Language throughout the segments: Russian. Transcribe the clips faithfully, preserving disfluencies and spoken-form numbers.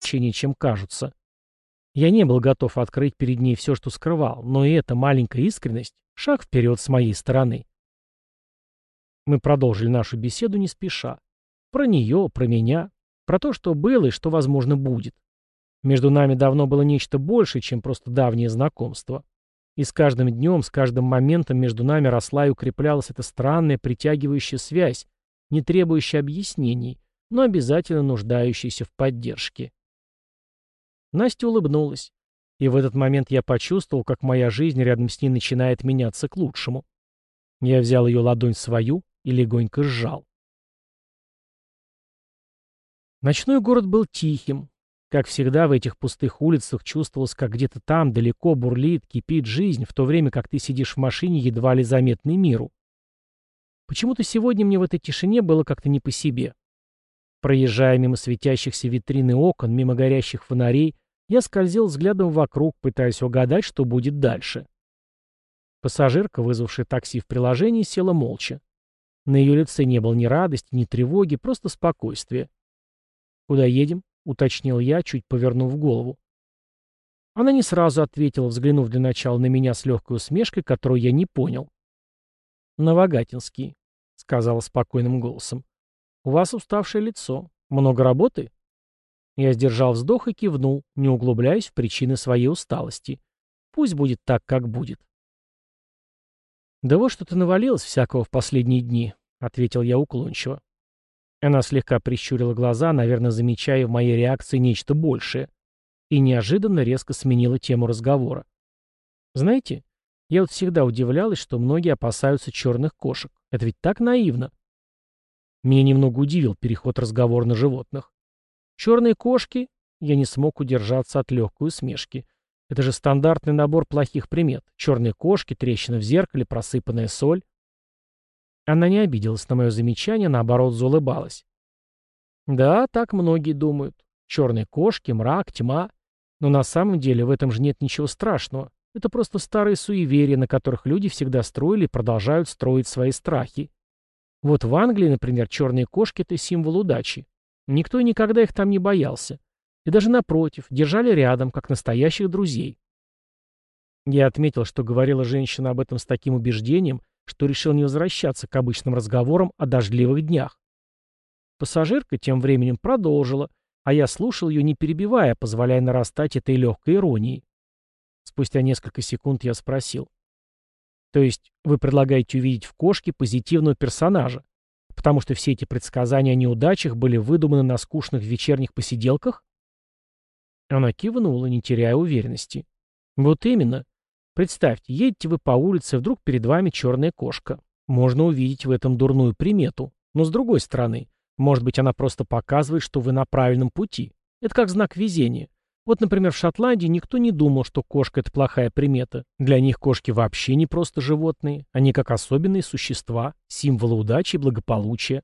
облегчения, чем кажутся. Я не был готов открыть перед ней все, что скрывал, но и эта маленькая искренность — шаг вперед с моей стороны. Мы продолжили нашу беседу не спеша. Про нее, про меня, про то, что было и что, возможно, будет. Между нами давно было нечто большее, чем просто давнее знакомство. И с каждым днем, с каждым моментом между нами росла и укреплялась эта странная притягивающая связь, не требующая объяснений, но обязательно нуждающаяся в поддержке. Настя улыбнулась, и в этот момент я почувствовал, как моя жизнь рядом с ней начинает меняться к лучшему. Я взял ее ладонь в свою и легонько сжал. Ночной город был тихим. Как всегда, в этих пустых улицах чувствовалось, как где-то там, далеко, бурлит, кипит жизнь, в то время как ты сидишь в машине, едва ли заметной миру. Почему-то сегодня мне в этой тишине было как-то не по себе. Проезжая мимо светящихся витрин и окон, мимо горящих фонарей, я скользил взглядом вокруг, пытаясь угадать, что будет дальше. Пассажирка, вызвавшая такси в приложении, села молча. На ее лице не было ни радости, ни тревоги, просто спокойствие. «Куда едем?» — уточнил я, чуть повернув голову. Она не сразу ответила, взглянув для начала на меня с легкой усмешкой, которую я не понял. «Новогатинский», — сказала спокойным голосом. «У вас уставшее лицо. Много работы?» Я сдержал вздох и кивнул, не углубляясь в причины своей усталости. Пусть будет так, как будет. «Да вот что-то навалилось всякого в последние дни», — ответил я уклончиво. Она слегка прищурила глаза, наверное, замечая в моей реакции нечто большее, и неожиданно резко сменила тему разговора. «Знаете, я вот всегда удивлялась, что многие опасаются черных кошек. Это ведь так наивно». Меня немного удивил переход разговора на животных. «Черные кошки?» Я не смог удержаться от легкой усмешки. «Это же стандартный набор плохих примет. Черные кошки, трещина в зеркале, просыпанная соль». Она не обиделась на мое замечание, наоборот, заулыбалась. «Да, так многие думают. Черные кошки, мрак, тьма. Но на самом деле в этом же нет ничего страшного. Это просто старые суеверия, на которых люди всегда строили и продолжают строить свои страхи. Вот в Англии, например, черные кошки — это символ удачи. Никто и никогда их там не боялся. И даже напротив, держали рядом, как настоящих друзей». Я отметил, что говорила женщина об этом с таким убеждением, что решил не возвращаться к обычным разговорам о дождливых днях. Пассажирка тем временем продолжила, а я слушал ее, не перебивая, позволяя нарастать этой легкой иронии. Спустя несколько секунд я спросил. «То есть вы предлагаете увидеть в кошке позитивного персонажа, потому что все эти предсказания о неудачах были выдуманы на скучных вечерних посиделках?» Она кивнула, не теряя уверенности. «Вот именно. Представьте, едете вы по улице, вдруг перед вами черная кошка. Можно увидеть в этом дурную примету. Но с другой стороны, может быть, она просто показывает, что вы на правильном пути. Это как знак везения. Вот, например, в Шотландии никто не думал, что кошка — это плохая примета. Для них кошки вообще не просто животные. Они как особенные существа, символы удачи и благополучия».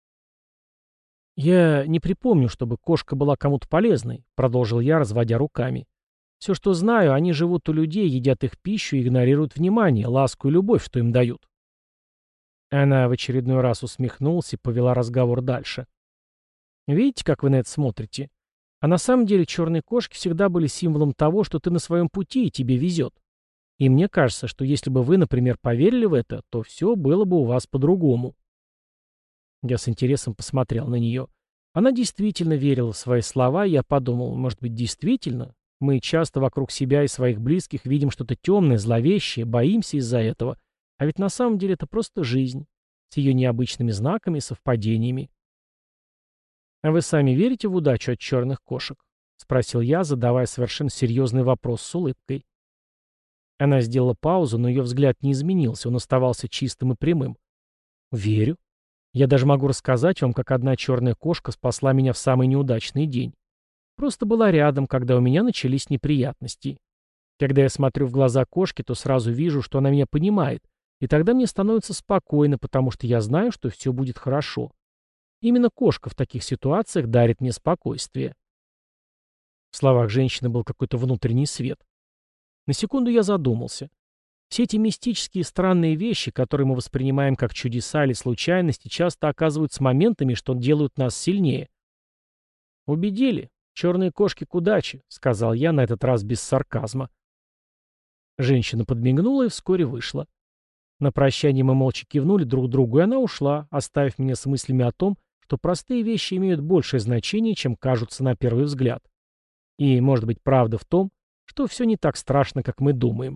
«Я не припомню, чтобы кошка была кому-то полезной», — продолжил я, разводя руками. «Все, что знаю, они живут у людей, едят их пищу и игнорируют внимание, ласку и любовь, что им дают». Она в очередной раз усмехнулась и повела разговор дальше. «Видите, как вы на это смотрите? А на самом деле черные кошки всегда были символом того, что ты на своем пути и тебе везет. И мне кажется, что если бы вы, например, поверили в это, то все было бы у вас по-другому». Я с интересом посмотрел на нее. Она действительно верила в свои слова, и я подумал, может быть, действительно? Мы часто вокруг себя и своих близких видим что-то темное, зловещее, боимся из-за этого. А ведь на самом деле это просто жизнь, с ее необычными знаками и совпадениями. «А вы сами верите в удачу от черных кошек?» — спросил я, задавая совершенно серьезный вопрос с улыбкой. Она сделала паузу, но ее взгляд не изменился, он оставался чистым и прямым. «Верю. Я даже могу рассказать вам, как одна черная кошка спасла меня в самый неудачный день. Просто была рядом, когда у меня начались неприятности. Когда я смотрю в глаза кошки, то сразу вижу, что она меня понимает, и тогда мне становится спокойно, потому что я знаю, что все будет хорошо. Именно кошка в таких ситуациях дарит мне спокойствие». В словах женщины был какой-то внутренний свет. На секунду я задумался. Все эти мистические странные вещи, которые мы воспринимаем как чудеса или случайности, часто оказываются моментами, что делают нас сильнее. «Убедили», «Черные кошки к удаче», — сказал я на этот раз без сарказма. Женщина подмигнула и вскоре вышла. На прощание мы молча кивнули друг другу, и она ушла, оставив меня с мыслями о том, что простые вещи имеют большее значение, чем кажутся на первый взгляд. И, может быть, правда в том, что все не так страшно, как мы думаем.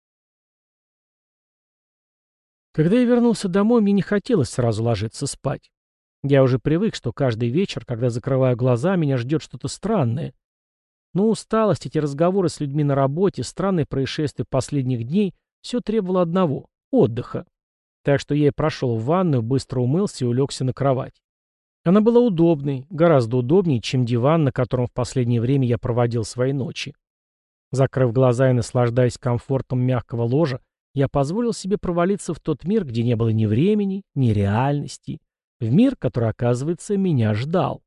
Когда я вернулся домой, мне не хотелось сразу ложиться спать. Я уже привык, что каждый вечер, когда закрываю глаза, меня ждет что-то странное. Но усталость, эти разговоры с людьми на работе, странные происшествия последних дней — все требовало одного — отдыха. Так что я и прошел в ванную, быстро умылся и улегся на кровать. Она была удобной, гораздо удобнее, чем диван, на котором в последнее время я проводил свои ночи. Закрыв глаза и наслаждаясь комфортом мягкого ложа, я позволил себе провалиться в тот мир, где не было ни времени, ни реальности, в мир, который, оказывается, меня ждал.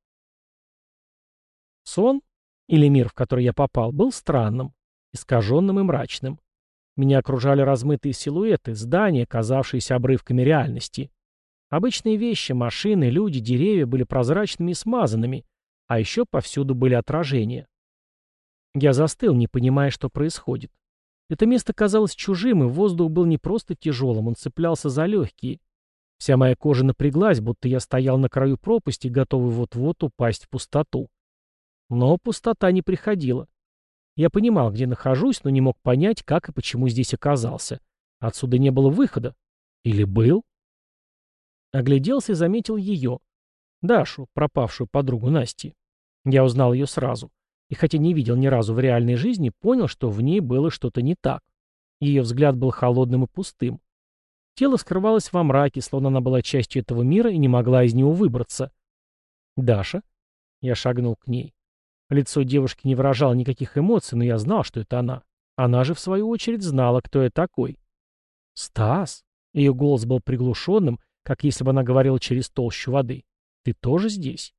Сон, или мир, в который я попал, был странным, искаженным и мрачным. Меня окружали размытые силуэты, здания, казавшиеся обрывками реальности. Обычные вещи, машины, люди, деревья были прозрачными и смазанными, а еще повсюду были отражения. Я застыл, не понимая, что происходит. Это место казалось чужим, и воздух был не просто тяжелым, он цеплялся за легкие. Вся моя кожа напряглась, будто я стоял на краю пропасти, готовый вот-вот упасть в пустоту. Но пустота не приходила. Я понимал, где нахожусь, но не мог понять, как и почему здесь оказался. Отсюда не было выхода. Или был? Огляделся и заметил ее. Дашу, пропавшую подругу Насти. Я узнал ее сразу. И хотя не видел ни разу в реальной жизни, понял, что в ней было что-то не так. Ее взгляд был холодным и пустым. Тело скрывалось во мраке, словно она была частью этого мира и не могла из него выбраться. «Даша?» Я шагнул к ней. Лицо девушки не выражало никаких эмоций, но я знал, что это она. Она же, в свою очередь, знала, кто я такой. «Стас?» Ее голос был приглушенным, как если бы она говорила через толщу воды. «Ты тоже здесь?»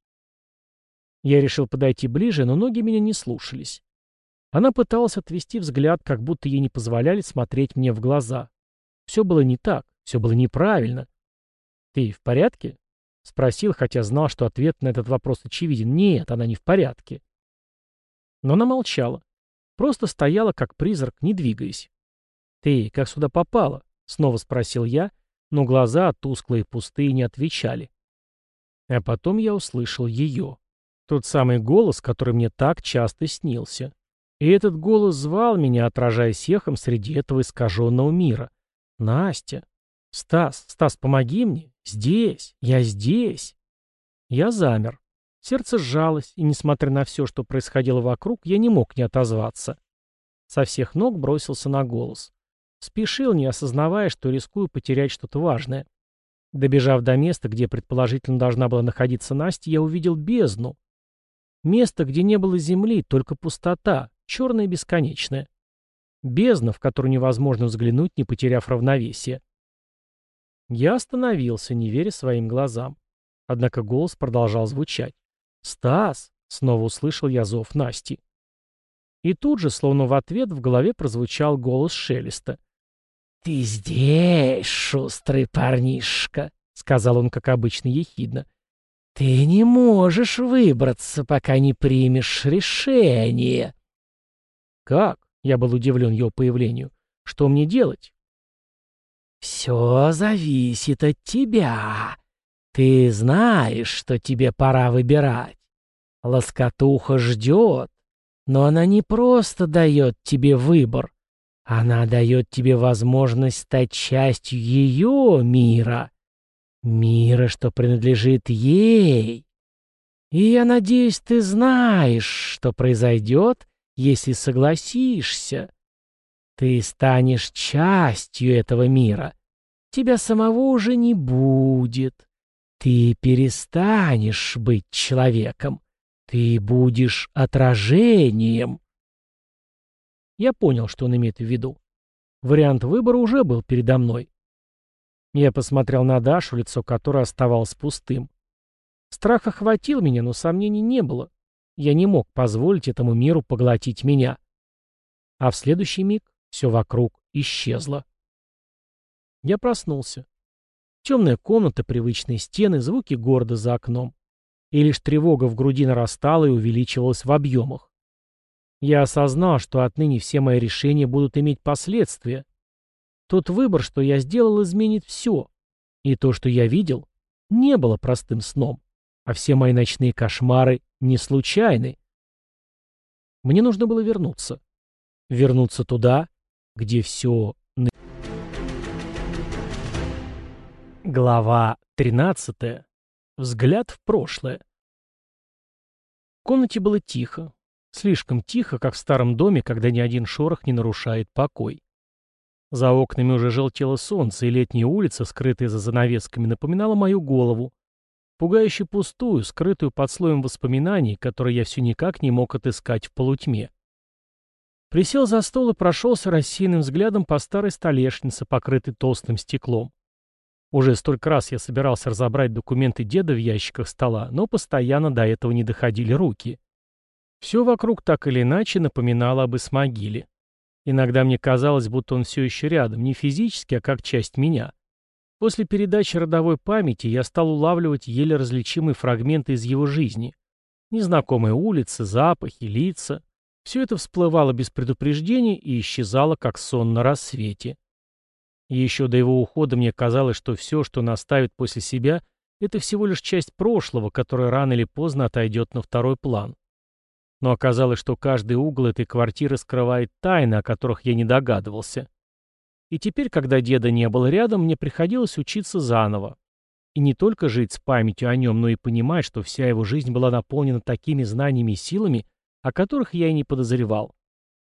Я решил подойти ближе, но ноги меня не слушались. Она пыталась отвести взгляд, как будто ей не позволяли смотреть мне в глаза. Все было не так, все было неправильно. «Ты в порядке?» — спросил, хотя знал, что ответ на этот вопрос очевиден. «Нет, она не в порядке». Но она молчала. Просто стояла, как призрак, не двигаясь. «Ты как сюда попала?» — снова спросил я, но глаза, тусклые и пустые, не отвечали. А потом я услышал ее. Тот самый голос, который мне так часто снился. И этот голос звал меня, отражаясь эхом среди этого искаженного мира. «Настя! Стас! Стас, помоги мне! Здесь! Я здесь!» Я замер. Сердце сжалось, и, несмотря на все, что происходило вокруг, я не мог не отозваться. Со всех ног бросился на голос. Спешил, не осознавая, что рискую потерять что-то важное. Добежав до места, где предположительно должна была находиться Настя, я увидел бездну. Место, где не было земли, только пустота, черная и бесконечная. Бездна, в которую невозможно взглянуть, не потеряв равновесие. Я остановился, не веря своим глазам. Однако голос продолжал звучать. «Стас!» — снова услышал я зов Насти. И тут же, словно в ответ, в голове прозвучал голос Шелеста. «Ты здесь, шустрый парнишка!» — сказал он, как обычно, ехидно. «Ты не можешь выбраться, пока не примешь решение». «Как?» — я был удивлен его появлению. «Что мне делать?» «Все зависит от тебя. Ты знаешь, что тебе пора выбирать. Лоскотуха ждет, но она не просто дает тебе выбор. Она дает тебе возможность стать частью ее мира. Мира, что принадлежит ей. И я надеюсь, ты знаешь, что произойдет, если согласишься. Ты станешь частью этого мира. Тебя самого уже не будет. Ты перестанешь быть человеком. Ты будешь отражением». Я понял, что он имеет в виду. Вариант выбора уже был передо мной. Я посмотрел на Дашу, лицо которой оставалось пустым. Страх охватил меня, но сомнений не было. Я не мог позволить этому миру поглотить меня. А в следующий миг все вокруг исчезло. Я проснулся. Темная комната, привычные стены, звуки города за окном. и лишь тревога в груди нарастала и увеличивалась в объемах. Я осознал, что отныне все мои решения будут иметь последствия. Тот выбор, что я сделал, изменит все. И то, что я видел, не было простым сном, а все мои ночные кошмары не случайны. Мне нужно было вернуться. Вернуться туда, где все... Глава тринадцатая. Взгляд в прошлое. В комнате было тихо. Слишком тихо, как в старом доме, когда ни один шорох не нарушает покой. За окнами уже желтело солнце, и летняя улица, скрытая за занавесками, напоминала мою голову. Пугающе пустую, скрытую под слоем воспоминаний, которые я все никак не мог отыскать в полутьме. Присел за стол и прошелся рассеянным взглядом по старой столешнице, покрытой толстым стеклом. Уже столько раз я собирался разобрать документы деда в ящиках стола, но постоянно до этого не доходили руки. Все вокруг так или иначе напоминало об Исмагиле. Иногда мне казалось, будто он все еще рядом, не физически, а как часть меня. После передачи родовой памяти я стал улавливать еле различимые фрагменты из его жизни. Незнакомые улицы, запахи, лица. Все это всплывало без предупреждения и исчезало, как сон на рассвете. И еще до его ухода мне казалось, что все, что он оставит после себя, это всего лишь часть прошлого, которая рано или поздно отойдет на второй план. Но оказалось, что каждый угол этой квартиры скрывает тайны, о которых я не догадывался. И теперь, когда деда не было рядом, мне приходилось учиться заново. И не только жить с памятью о нем, но и понимать, что вся его жизнь была наполнена такими знаниями и силами, о которых я и не подозревал.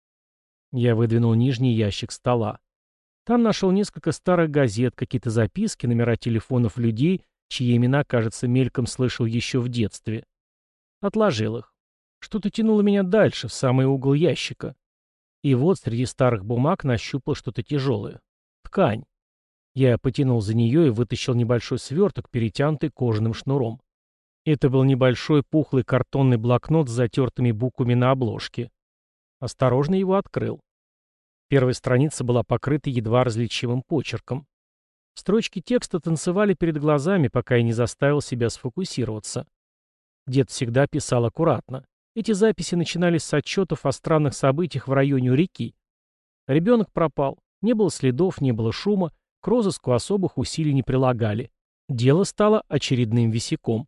Я выдвинул нижний ящик стола. Там нашел несколько старых газет, какие-то записки, номера телефонов людей, чьи имена, кажется, мельком слышал еще в детстве. Отложил их. Что-то тянуло меня дальше, в самый угол ящика. И вот среди старых бумаг нащупал что-то тяжелое. Ткань. Я потянул за нее и вытащил небольшой сверток, перетянутый кожаным шнуром. Это был небольшой пухлый картонный блокнот с затертыми буквами на обложке. Осторожно его открыл. Первая страница была покрыта едва различимым почерком. Строчки текста танцевали перед глазами, пока я не заставил себя сфокусироваться. Дед всегда писал аккуратно. Эти записи начинались с отчетов о странных событиях в районе у реки. Ребенок пропал. Не было следов, не было шума, к розыску особых усилий не прилагали. Дело стало очередным висяком.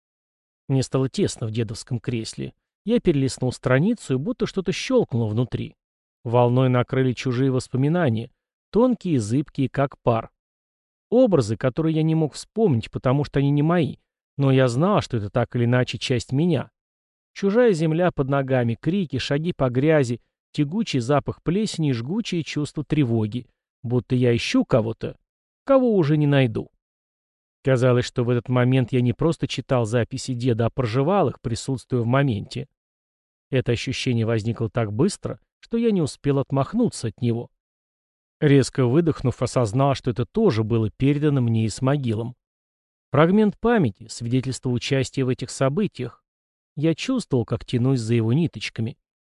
Мне стало тесно в дедовском кресле. Я перелистнул страницу, и будто что-то щелкнуло внутри. Волной накрыли чужие воспоминания, тонкие и зыбкие, как пар. Образы, которые я не мог вспомнить, потому что они не мои, но я знал, что это так или иначе часть меня. Чужая земля под ногами, крики, шаги по грязи, тягучий запах плесени и жгучее чувство тревоги, будто я ищу кого-то, кого уже не найду. Казалось, что в этот момент я не просто читал записи деда, а проживал их, присутствуя в моменте. Это ощущение возникло так быстро, что я не успел отмахнуться от него. Резко выдохнув, осознал, что это тоже было передано мне Исмагилом. Фрагмент памяти, свидетельство участия в этих событиях. Я чувствовал, как тянусь за его ниточками.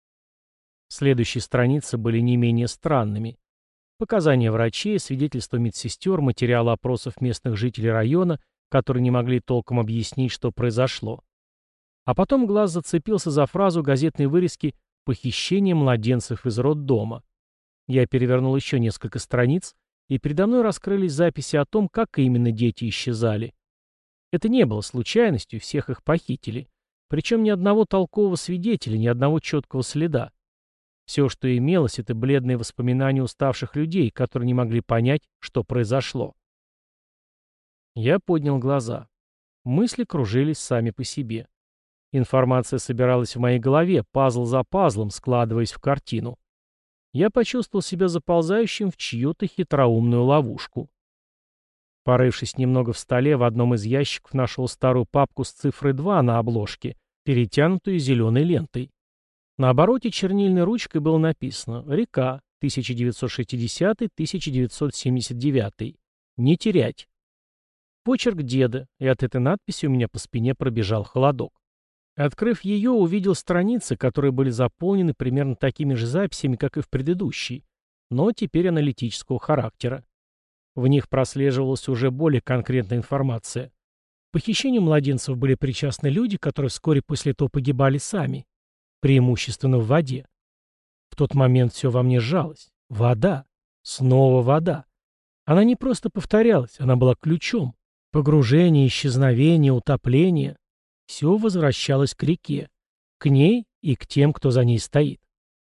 Следующие страницы были не менее странными. Показания врачей, свидетельства медсестер, материалы опросов местных жителей района, которые не могли толком объяснить, что произошло. А потом глаз зацепился за фразу газетной вырезки «Похищение младенцев из роддома». Я перевернул еще несколько страниц, и передо мной раскрылись записи о том, как именно дети исчезали. Это не было случайностью, всех их похитили. Причем ни одного толкового свидетеля, ни одного четкого следа. Все, что имелось, это бледные воспоминания уставших людей, которые не могли понять, что произошло. Я поднял глаза. Мысли кружились сами по себе. Информация собиралась в моей голове, пазл за пазлом, складываясь в картину. Я почувствовал себя заползающим в чью-то хитроумную ловушку. Порывшись немного в столе, в одном из ящиков нашел старую папку с цифрой два на обложке, перетянутую зеленой лентой. На обороте чернильной ручкой было написано «Река, тысяча девятьсот шестидесятый — тысяча девятьсот семьдесят девятый. Не терять». Почерк деда, и от этой надписи у меня по спине пробежал холодок. Открыв ее, увидел страницы, которые были заполнены примерно такими же записями, как и в предыдущей, но теперь аналитического характера. В них прослеживалась уже более конкретная информация. похищению младенцев были причастны люди, которые вскоре после этого погибали сами, преимущественно в воде. В тот момент все во мне сжалось. Вода. Снова вода. Она не просто повторялась, она была ключом. Погружение, исчезновение, утопление. Все возвращалось к реке. К ней и к тем, кто за ней стоит.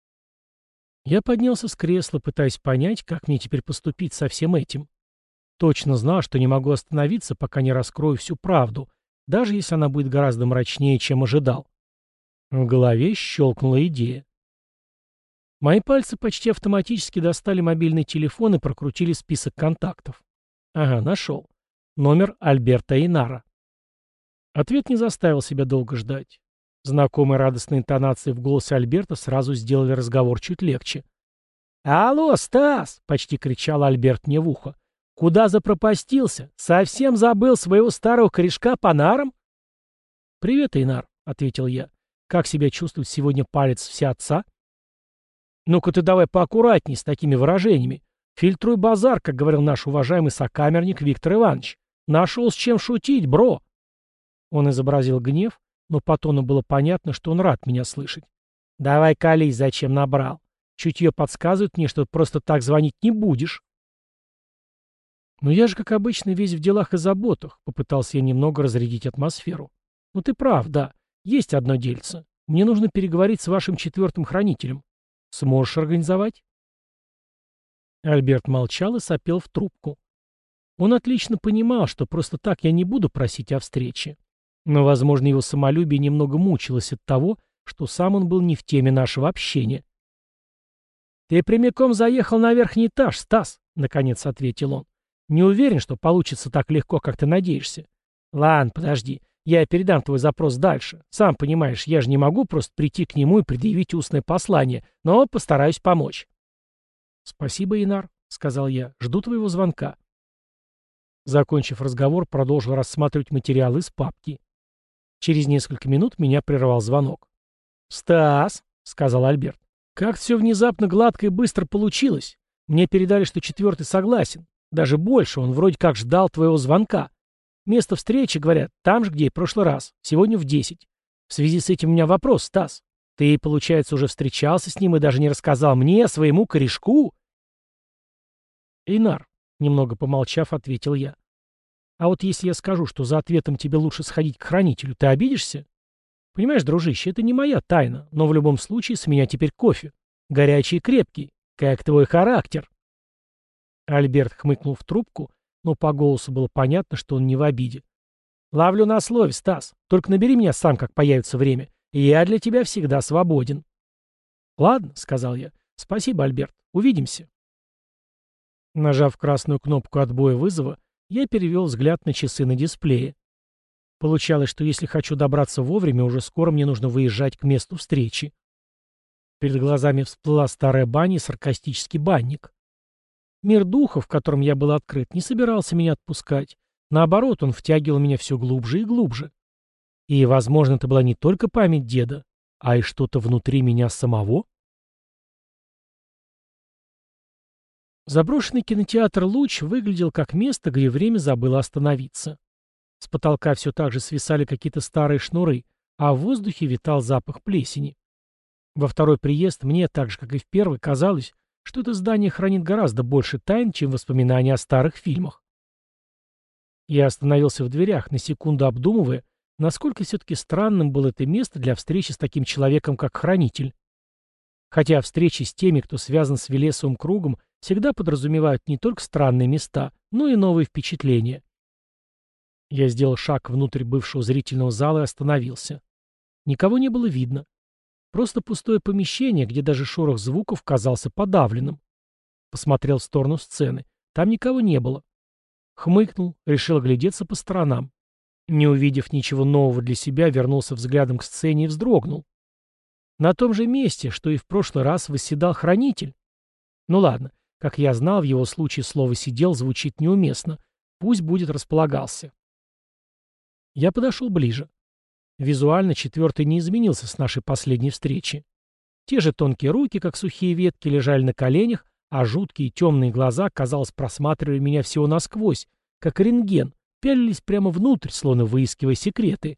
Я поднялся с кресла, пытаясь понять, как мне теперь поступить со всем этим. Точно знал, что не могу остановиться, пока не раскрою всю правду, даже если она будет гораздо мрачнее, чем ожидал. В голове щелкнула идея. Мои пальцы почти автоматически достали мобильный телефон и прокрутили список контактов. Ага, нашел. Номер Альберта Эйнара. Ответ не заставил себя долго ждать. Знакомые радостные интонации в голосе Альберта сразу сделали разговор чуть легче. «Алло, Стас!» — почти кричал Альберт мне в ухо. «Куда запропастился? Совсем забыл своего старого корешка по нарам?» «Привет, Эйнар», — ответил я. «Как себя чувствует сегодня палец всеотца?» «Ну-ка ты давай поаккуратней с такими выражениями. Фильтруй базар, как говорил наш уважаемый сокамерник Виктор Иванович. Нашел с чем шутить, бро!» Он изобразил гнев, но по тону было понятно, что он рад меня слышать. «Давай колись, зачем набрал. Чутье подсказывает мне, что просто так звонить не будешь». «Но я же, как обычно, весь в делах и заботах», — попытался я немного разрядить атмосферу. «Ну ты прав, да. Есть одно дельце. Мне нужно переговорить с вашим четвертым хранителем. Сможешь организовать?» Альберт молчал и сопел в трубку. Он отлично понимал, что просто так я не буду просить о встрече. Но, возможно, его самолюбие немного мучилось от того, что сам он был не в теме нашего общения. «Ты прямиком заехал на верхний этаж, Стас», — наконец ответил он. «Не уверен, что получится так легко, как ты надеешься. Ладно, подожди, я передам твой запрос дальше. Сам понимаешь, я же не могу просто прийти к нему и предъявить устное послание, но постараюсь помочь». «Спасибо, Инар», — сказал я, — «жду твоего звонка». Закончив разговор, продолжил рассматривать материалы из папки. Через несколько минут меня прервал звонок. «Стас», — сказал Альберт, — «как все внезапно гладко и быстро получилось. Мне передали, что четвертый согласен. Даже больше, он вроде как ждал твоего звонка. Место встречи, говорят, там же, где и в прошлый раз, сегодня в десять. В связи с этим у меня вопрос, Стас. Ты, получается, уже встречался с ним и даже не рассказал мне, своему корешку?» «Эйнар», — немного помолчав, ответил я. «А вот если я скажу, что за ответом тебе лучше сходить к хранителю, ты обидишься? Понимаешь, дружище, это не моя тайна, но в любом случае с меня теперь кофе. Горячий и крепкий, как твой характер». Альберт хмыкнул в трубку, но по голосу было понятно, что он не в обиде. «Ловлю на слове, Стас. Только набери меня сам, как появится время. И я для тебя всегда свободен». «Ладно», — сказал я. «Спасибо, Альберт. Увидимся». Нажав красную кнопку отбоя вызова, я перевел взгляд на часы на дисплее. Получалось, что если хочу добраться вовремя, уже скоро мне нужно выезжать к месту встречи. Перед глазами всплыла старая баня и саркастический банник. Мир духов, в котором я был открыт, не собирался меня отпускать. Наоборот, он втягивал меня все глубже и глубже. И, возможно, это была не только память деда, а и что-то внутри меня самого. Заброшенный кинотеатр «Луч» выглядел как место, где время забыло остановиться. С потолка все так же свисали какие-то старые шнуры, а в воздухе витал запах плесени. Во второй приезд мне, так же как и в первый, казалось, что это здание хранит гораздо больше тайн, чем воспоминания о старых фильмах. Я остановился в дверях, на секунду обдумывая, насколько все-таки странным было это место для встречи с таким человеком, как Хранитель. Хотя встречи с теми, кто связан с Велесовым кругом, всегда подразумевают не только странные места, но и новые впечатления. Я сделал шаг внутрь бывшего зрительного зала и остановился. Никого не было видно. Просто пустое помещение, где даже шорох звуков казался подавленным. Посмотрел в сторону сцены. Там никого не было. Хмыкнул, решил оглядеться по сторонам. Не увидев ничего нового для себя, вернулся взглядом к сцене и вздрогнул. На том же месте, что и в прошлый раз, восседал Хранитель. Ну ладно, как я знал, в его случае слово «сидел» звучит неуместно. Пусть будет располагался. Я подошел ближе. Визуально четвертый не изменился с нашей последней встречи. Те же тонкие руки, как сухие ветки, лежали на коленях, а жуткие темные глаза, казалось, просматривали меня всего насквозь, как рентген, пялились прямо внутрь, словно выискивая секреты.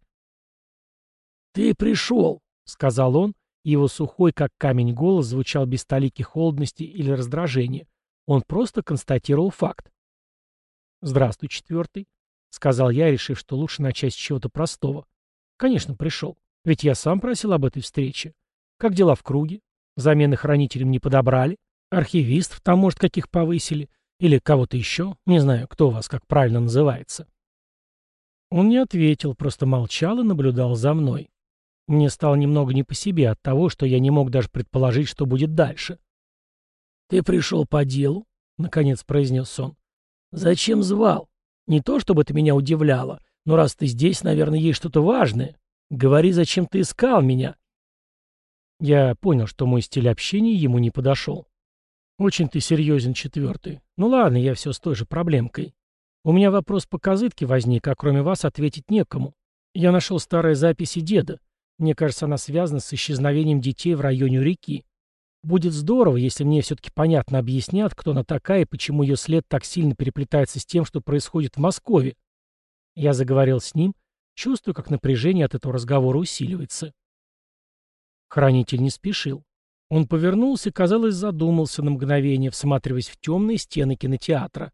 «Ты пришел», — сказал он, и его сухой, как камень, голос звучал без толики холодности или раздражения. Он просто констатировал факт. «Здравствуй, четвертый», — сказал я, решив, что лучше начать с чего-то простого. «Конечно, пришел. Ведь я сам просил об этой встрече. Как дела в круге? Замены хранителям не подобрали? Архивистов там, может, каких повысили? Или кого-то еще? Не знаю, кто у вас как правильно называется». Он не ответил, просто молчал и наблюдал за мной. Мне стало немного не по себе от того, что я не мог даже предположить, что будет дальше. «Ты пришел по делу?» — наконец произнес он. «Зачем звал? Не то, чтобы это меня удивляло, но раз ты здесь, наверное, есть что-то важное. Говори, зачем ты искал меня?» Я понял, что мой стиль общения ему не подошел. «Очень ты серьезен, четвертый. Ну ладно, я все с той же проблемкой. У меня вопрос по козытке возник, а кроме вас ответить некому. Я нашел старые записи деда. Мне кажется, она связана с исчезновением детей в районе реки. Будет здорово, если мне все-таки понятно объяснят, кто она такая и почему ее след так сильно переплетается с тем, что происходит в Москве». Я заговорил с ним, чувствую, как напряжение от этого разговора усиливается. Хранитель не спешил. Он повернулся и, казалось, задумался на мгновение, всматриваясь в темные стены кинотеатра.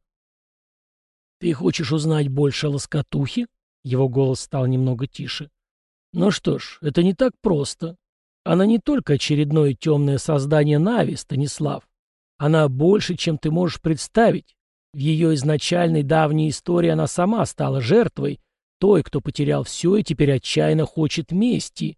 «Ты хочешь узнать больше о Лоскотухе?» Его голос стал немного тише. «Ну что ж, это не так просто. Она не только очередное темное создание Нави, Станислав. Она больше, чем ты можешь представить. В ее изначальной давней истории она сама стала жертвой, той, кто потерял все и теперь отчаянно хочет мести».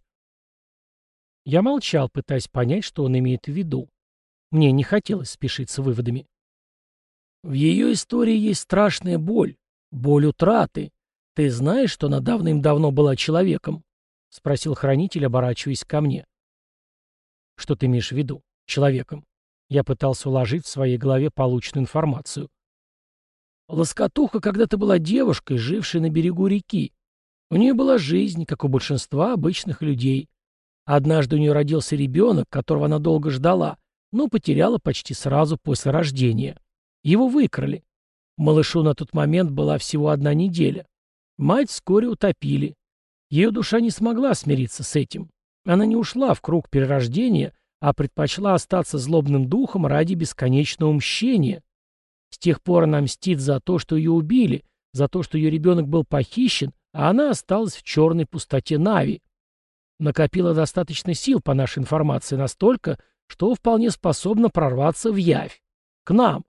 Я молчал, пытаясь понять, что он имеет в виду. Мне не хотелось спешить с выводами. «В ее истории есть страшная боль, боль утраты. Ты знаешь, что она давным-давно была человеком?» — спросил хранитель, оборачиваясь ко мне. «Что ты имеешь в виду? Человеком?» Я пытался уложить в своей голове полученную информацию. «Лоскотуха когда-то была девушкой, жившей на берегу реки. У нее была жизнь, как у большинства обычных людей. Однажды у нее родился ребенок, которого она долго ждала, но потеряла почти сразу после рождения. Его выкрали. Малышу на тот момент была всего одна неделя. Мать вскоре утопили. Ее душа не смогла смириться с этим. Она не ушла в круг перерождения, а предпочла остаться злобным духом ради бесконечного мщения. С тех пор она мстит за то, что ее убили, за то, что ее ребенок был похищен, а она осталась в черной пустоте Нави. Накопила достаточно сил, по нашей информации, настолько, что вполне способна прорваться в явь. К нам.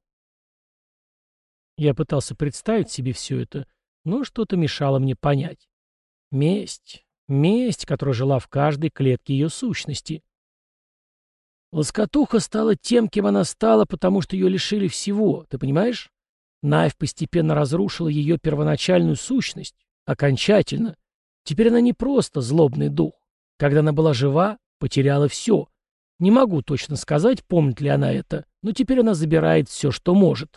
Я пытался представить себе все это, но что-то мешало мне понять. Месть. Месть, которая жила в каждой клетке ее сущности. Лоскотуха стала тем, кем она стала, потому что ее лишили всего, ты понимаешь? Навь постепенно разрушила ее первоначальную сущность. Окончательно. Теперь она не просто злобный дух. Когда она была жива, потеряла все. Не могу точно сказать, помнит ли она это, но теперь она забирает все, что может.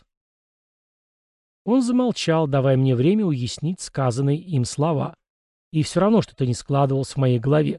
Он замолчал, давая мне время уяснить сказанные им слова. И все равно что-то не складывалось в моей голове.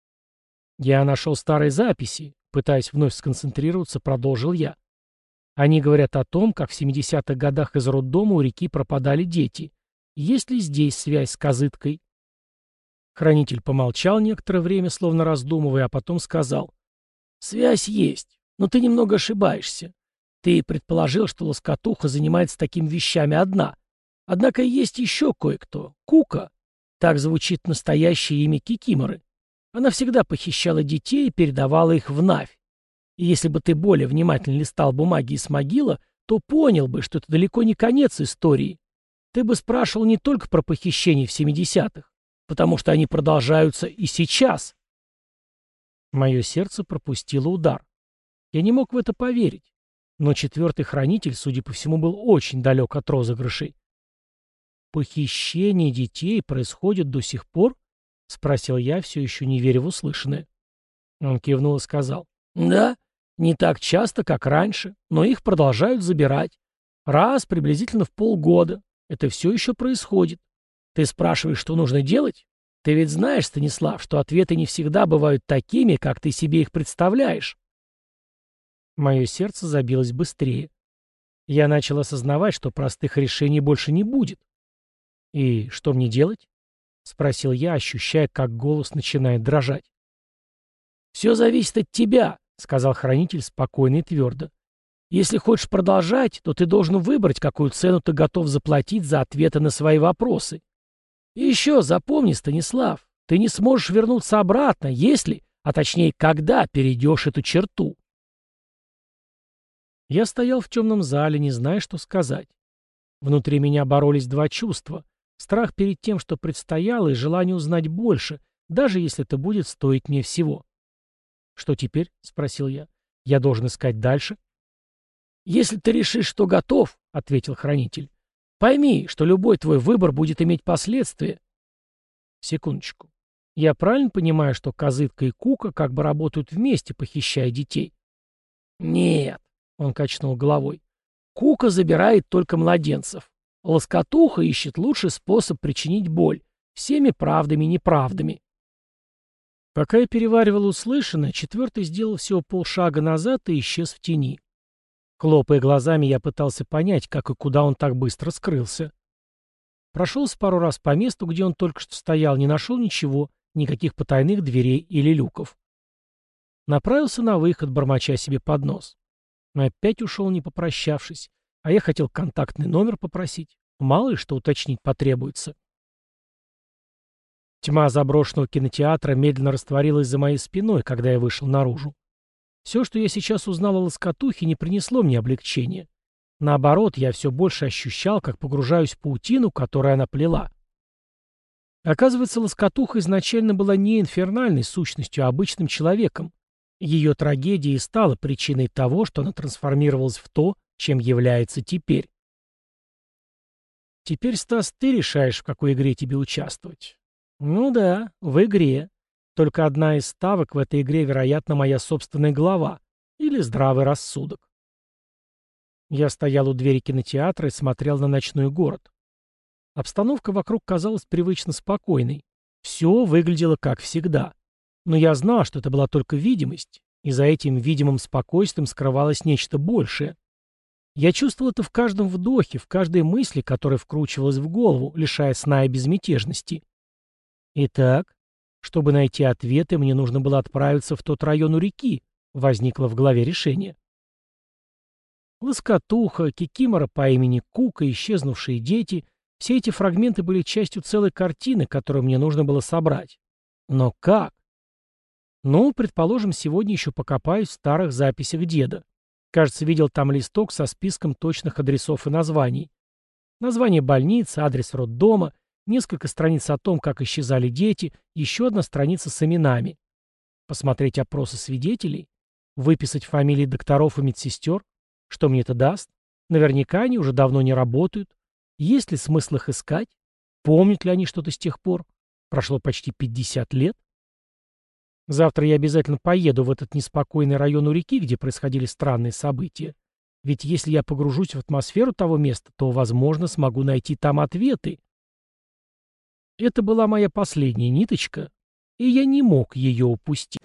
Я нашел старые записи, пытаясь вновь сконцентрироваться, продолжил я. Они говорят о том, как в семидесятых годах из роддома у реки пропадали дети. Есть ли здесь связь с козыткой? Хранитель помолчал некоторое время, словно раздумывая, а потом сказал. «Связь есть, но ты немного ошибаешься. Ты предположил, что Лоскотуха занимается такими вещами одна. Однако есть еще кое-кто. Кука. Так звучит настоящее имя Кикиморы. Она всегда похищала детей и передавала их в Навь. И если бы ты более внимательно листал бумаги из могила, то понял бы, что это далеко не конец истории. Ты бы спрашивал не только про похищение в семидесятых, потому что они продолжаются и сейчас». Мое сердце пропустило удар. Я не мог в это поверить. Но четвертый хранитель, судя по всему, был очень далек от розыгрышей. «Похищение детей происходит до сих пор?» — спросил я, все еще не веря в услышанное. Он кивнул и сказал. «Да, не так часто, как раньше, но их продолжают забирать. Раз приблизительно в полгода. Это все еще происходит. Ты спрашиваешь, что нужно делать? Ты ведь знаешь, Станислав, что ответы не всегда бывают такими, как ты себе их представляешь». Мое сердце забилось быстрее. Я начал осознавать, что простых решений больше не будет. «И что мне делать?» — спросил я, ощущая, как голос начинает дрожать. «Все зависит от тебя», — сказал хранитель спокойно и твердо. «Если хочешь продолжать, то ты должен выбрать, какую цену ты готов заплатить за ответы на свои вопросы. И еще запомни, Станислав, ты не сможешь вернуться обратно, если, а точнее, когда перейдешь эту черту». Я стоял в темном зале, не зная, что сказать. Внутри меня боролись два чувства. Страх перед тем, что предстояло, и желание узнать больше, даже если это будет стоить мне всего. «Что теперь?» — спросил я. «Я должен искать дальше?» «Если ты решишь, что готов», — ответил хранитель, — «пойми, что любой твой выбор будет иметь последствия». Секундочку. Я правильно понимаю, что Козытка и Кука как бы работают вместе, похищая детей? «Нет», — он качнул головой. «Кука забирает только младенцев. Лоскотуха ищет лучший способ причинить боль. Всеми правдами и неправдами». Пока я переваривал услышанное, четвертый сделал всего полшага назад и исчез в тени. Хлопая глазами, я пытался понять, как и куда он так быстро скрылся. Прошелся пару раз по месту, где он только что стоял, не нашел ничего, никаких потайных дверей или люков. Направился на выход, бормоча себе под нос. Но опять ушел, не попрощавшись, а я хотел контактный номер попросить. Мало ли что уточнить потребуется. Тьма заброшенного кинотеатра медленно растворилась за моей спиной, когда я вышел наружу. Все, что я сейчас узнал о Лоскотухе, не принесло мне облегчения. Наоборот, я все больше ощущал, как погружаюсь в паутину, которую она плела. Оказывается, Лоскотуха изначально была не инфернальной сущностью, а обычным человеком. Ее трагедия и стала причиной того, что она трансформировалась в то, чем является теперь. Теперь, Стас, ты решаешь, в какой игре тебе участвовать. Ну да, в игре. Только одна из ставок в этой игре, вероятно, моя собственная голова или здравый рассудок. Я стоял у двери кинотеатра и смотрел на ночной город. Обстановка вокруг казалась привычно спокойной. Все выглядело как всегда. Но я знал, что это была только видимость, и за этим видимым спокойствием скрывалось нечто большее. Я чувствовал это в каждом вдохе, в каждой мысли, которая вкручивалась в голову, лишая сна и безмятежности. Итак, чтобы найти ответы, мне нужно было отправиться в тот район у реки, возникло в голове решение. Лоскотуха, кикимора по имени Кука, исчезнувшие дети — все эти фрагменты были частью целой картины, которую мне нужно было собрать. Но как? Ну, предположим, сегодня еще покопаюсь в старых записях деда. Кажется, видел там листок со списком точных адресов и названий. Название больницы, адрес роддома, несколько страниц о том, как исчезали дети, еще одна страница с именами. Посмотреть опросы свидетелей? Выписать фамилии докторов и медсестер? Что мне это даст? Наверняка они уже давно не работают. Есть ли смысл их искать? Помнят ли они что-то с тех пор? Прошло почти пятьдесят лет. Завтра я обязательно поеду в этот неспокойный район у реки, где происходили странные события. Ведь если я погружусь в атмосферу того места, то, возможно, смогу найти там ответы. Это была моя последняя ниточка, и я не мог ее упустить.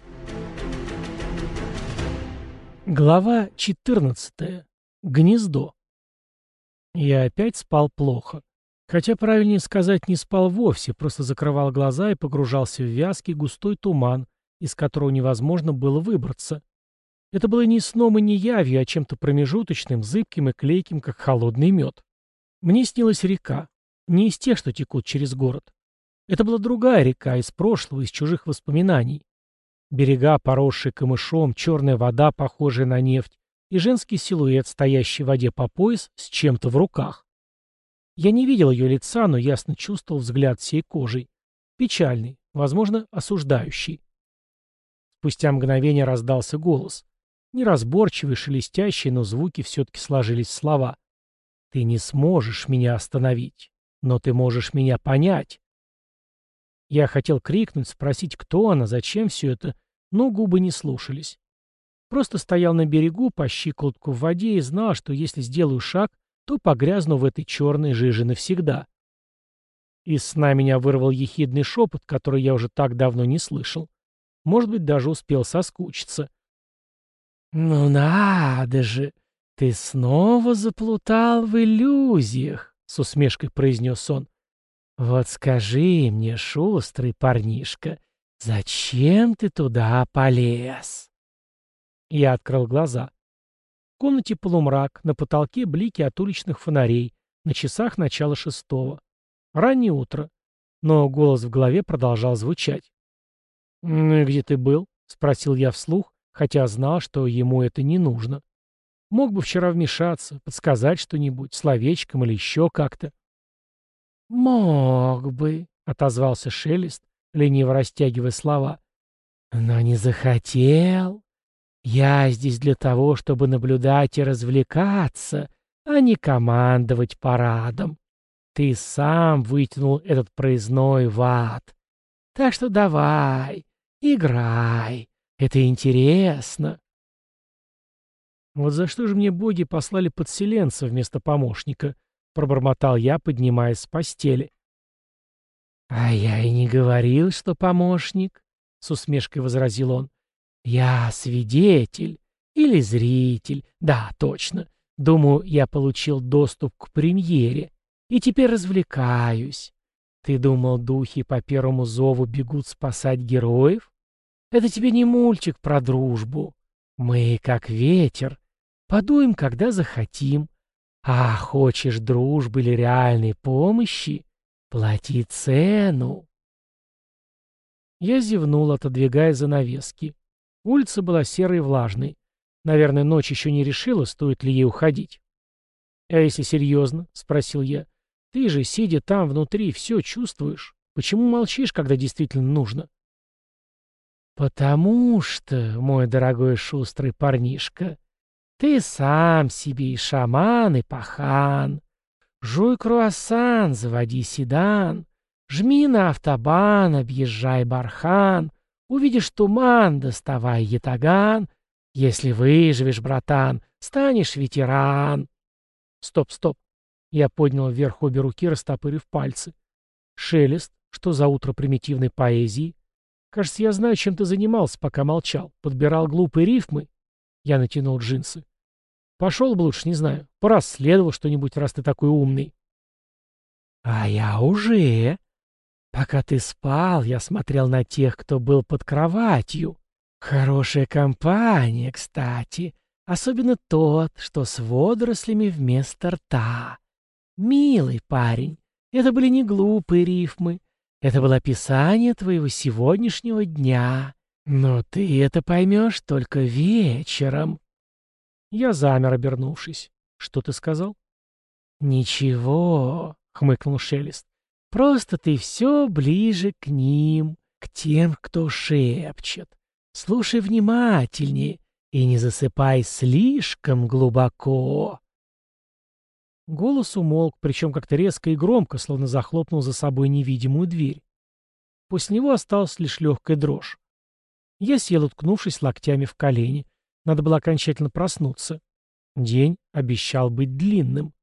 Глава четырнадцатая. Гнездо. Я опять спал плохо. Хотя, правильнее сказать, не спал вовсе, просто закрывал глаза и погружался в вязкий густой туман, из которого невозможно было выбраться. Это было не сном и не явью, а чем-то промежуточным, зыбким и клейким, как холодный мед. Мне снилась река, не из тех, что текут через город. Это была другая река, из прошлого, из чужих воспоминаний. Берега, поросшие камышом, черная вода, похожая на нефть, и женский силуэт, стоящий в воде по пояс, с чем-то в руках. Я не видел ее лица, но ясно чувствовал взгляд всей кожей. Печальный, возможно, осуждающий. Спустя мгновение раздался голос. Неразборчивый, шелестящий, но звуки все-таки сложились в слова. «Ты не сможешь меня остановить, но ты можешь меня понять». Я хотел крикнуть, спросить, кто она, зачем все это, но губы не слушались. Просто стоял на берегу, по щиколотку в воде, и знал, что если сделаю шаг, то погрязну в этой черной жиже навсегда. Из сна меня вырвал ехидный шепот, который я уже так давно не слышал. Может быть, даже успел соскучиться. «Ну надо же! Ты снова заплутал в иллюзиях!» — с усмешкой произнес он. Вот скажи мне, шустрый парнишка, зачем ты туда полез? Я открыл глаза. В комнате полумрак, на потолке блики от уличных фонарей, на часах начало шестого. Раннее утро, но голос в голове продолжал звучать. «Ну и где ты был?» — спросил я вслух, хотя знал, что ему это не нужно. Мог бы вчера вмешаться, подсказать что-нибудь, словечком или еще как-то. «Мог бы», — отозвался Шелест, лениво растягивая слова. «Но не захотел. Я здесь для того, чтобы наблюдать и развлекаться, а не командовать парадом. Ты сам вытянул этот проездной в ад. Так что давай, играй. Это интересно». «Вот за что же мне боги послали подселенца вместо помощника?» — пробормотал я, поднимаясь с постели. «А я и не говорил, что помощник», — с усмешкой возразил он. «Я свидетель или зритель. Да, точно. Думаю, я получил доступ к премьере и теперь развлекаюсь. Ты думал, духи по первому зову бегут спасать героев? Это тебе не мультик про дружбу. Мы как ветер. Подуем, когда захотим. А хочешь дружбы или реальной помощи? Плати цену». Я зевнул, отодвигая занавески. Улица была серой и влажной. Наверное, ночь еще не решила, стоит ли ей уходить. «А если серьезно?» — спросил я. «Ты же, сидя там внутри, все чувствуешь. Почему молчишь, когда действительно нужно?» «Потому что, мой дорогой шустрый парнишка, ты сам себе и шаман, и пахан. Жуй круассан, заводи седан, жми на автобан, объезжай бархан, увидишь туман, доставай ятаган. Если выживешь, братан, станешь ветеран». Стоп, стоп. Я поднял вверх обе руки, растопырив пальцы. Шелест, что за утро примитивной поэзии? Кажется, я знаю, чем ты занимался, пока молчал. Подбирал глупые рифмы. Я натянул джинсы. Пошел бы лучше, не знаю. Порасследовал что-нибудь, раз ты такой умный. А я уже. Пока ты спал, я смотрел на тех, кто был под кроватью. Хорошая компания, кстати. Особенно тот, что с водорослями вместо рта. Милый парень. Это были не глупые рифмы. Это было описание твоего сегодняшнего дня. Но ты это поймешь только вечером. Я замер, обернувшись. Что ты сказал? «Ничего», — хмыкнул Шелест. «Просто ты все ближе к ним, к тем, кто шепчет. Слушай внимательнее и не засыпай слишком глубоко». Голос умолк, причем как-то резко и громко, словно захлопнул за собой невидимую дверь. После него осталась лишь легкая дрожь. Я сел, уткнувшись локтями в колени. Надо было окончательно проснуться. День обещал быть длинным.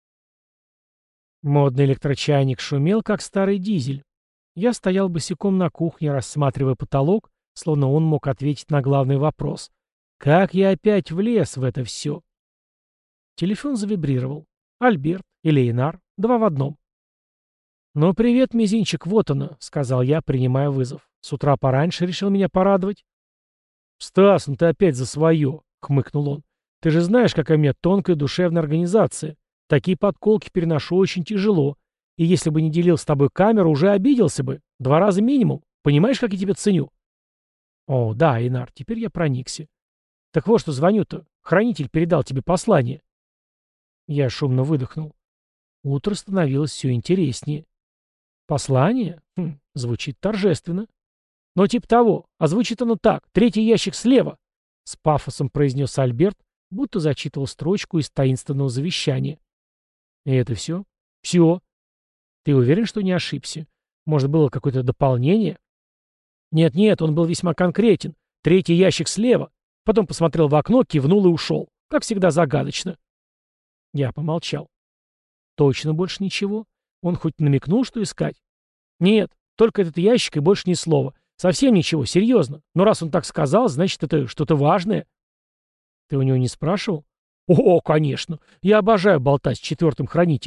Модный электрочайник шумел, как старый дизель. Я стоял босиком на кухне, рассматривая потолок, словно он мог ответить на главный вопрос. Как я опять влез в это все? Телефон завибрировал. Альберт или Эйнар, два в одном. «Ну, привет, мизинчик, вот оно», — сказал я, принимая вызов. «С утра пораньше решил меня порадовать?» «Стас, ну ты опять за свое», — хмыкнул он. «Ты же знаешь, какая у меня тонкая душевная организация. Такие подколки переношу очень тяжело. И если бы не делил с тобой камеру, уже обиделся бы. Два раза минимум. Понимаешь, как я тебя ценю?» «О, да, Эйнар, теперь я проникся. Так вот что звоню-то. Хранитель передал тебе послание». Я шумно выдохнул. Утро становилось все интереснее. «Послание? Хм, звучит торжественно». «Но типа того. А звучит оно так. Третий ящик слева», — с пафосом произнес Альберт, будто зачитывал строчку из таинственного завещания. «И это все?» «Все. Ты уверен, что не ошибся? Может, было какое-то дополнение?» «Нет-нет, он был весьма конкретен. Третий ящик слева». Потом посмотрел в окно, кивнул и ушел. Как всегда, загадочно. Я помолчал. «Точно больше ничего? Он хоть намекнул, что искать?» «Нет, только этот ящик и больше ни слова. Совсем ничего, серьезно. Но раз он так сказал, значит, это что-то важное». «Ты у него не спрашивал?» «О, конечно. Я обожаю болтать с четвертым хранителем.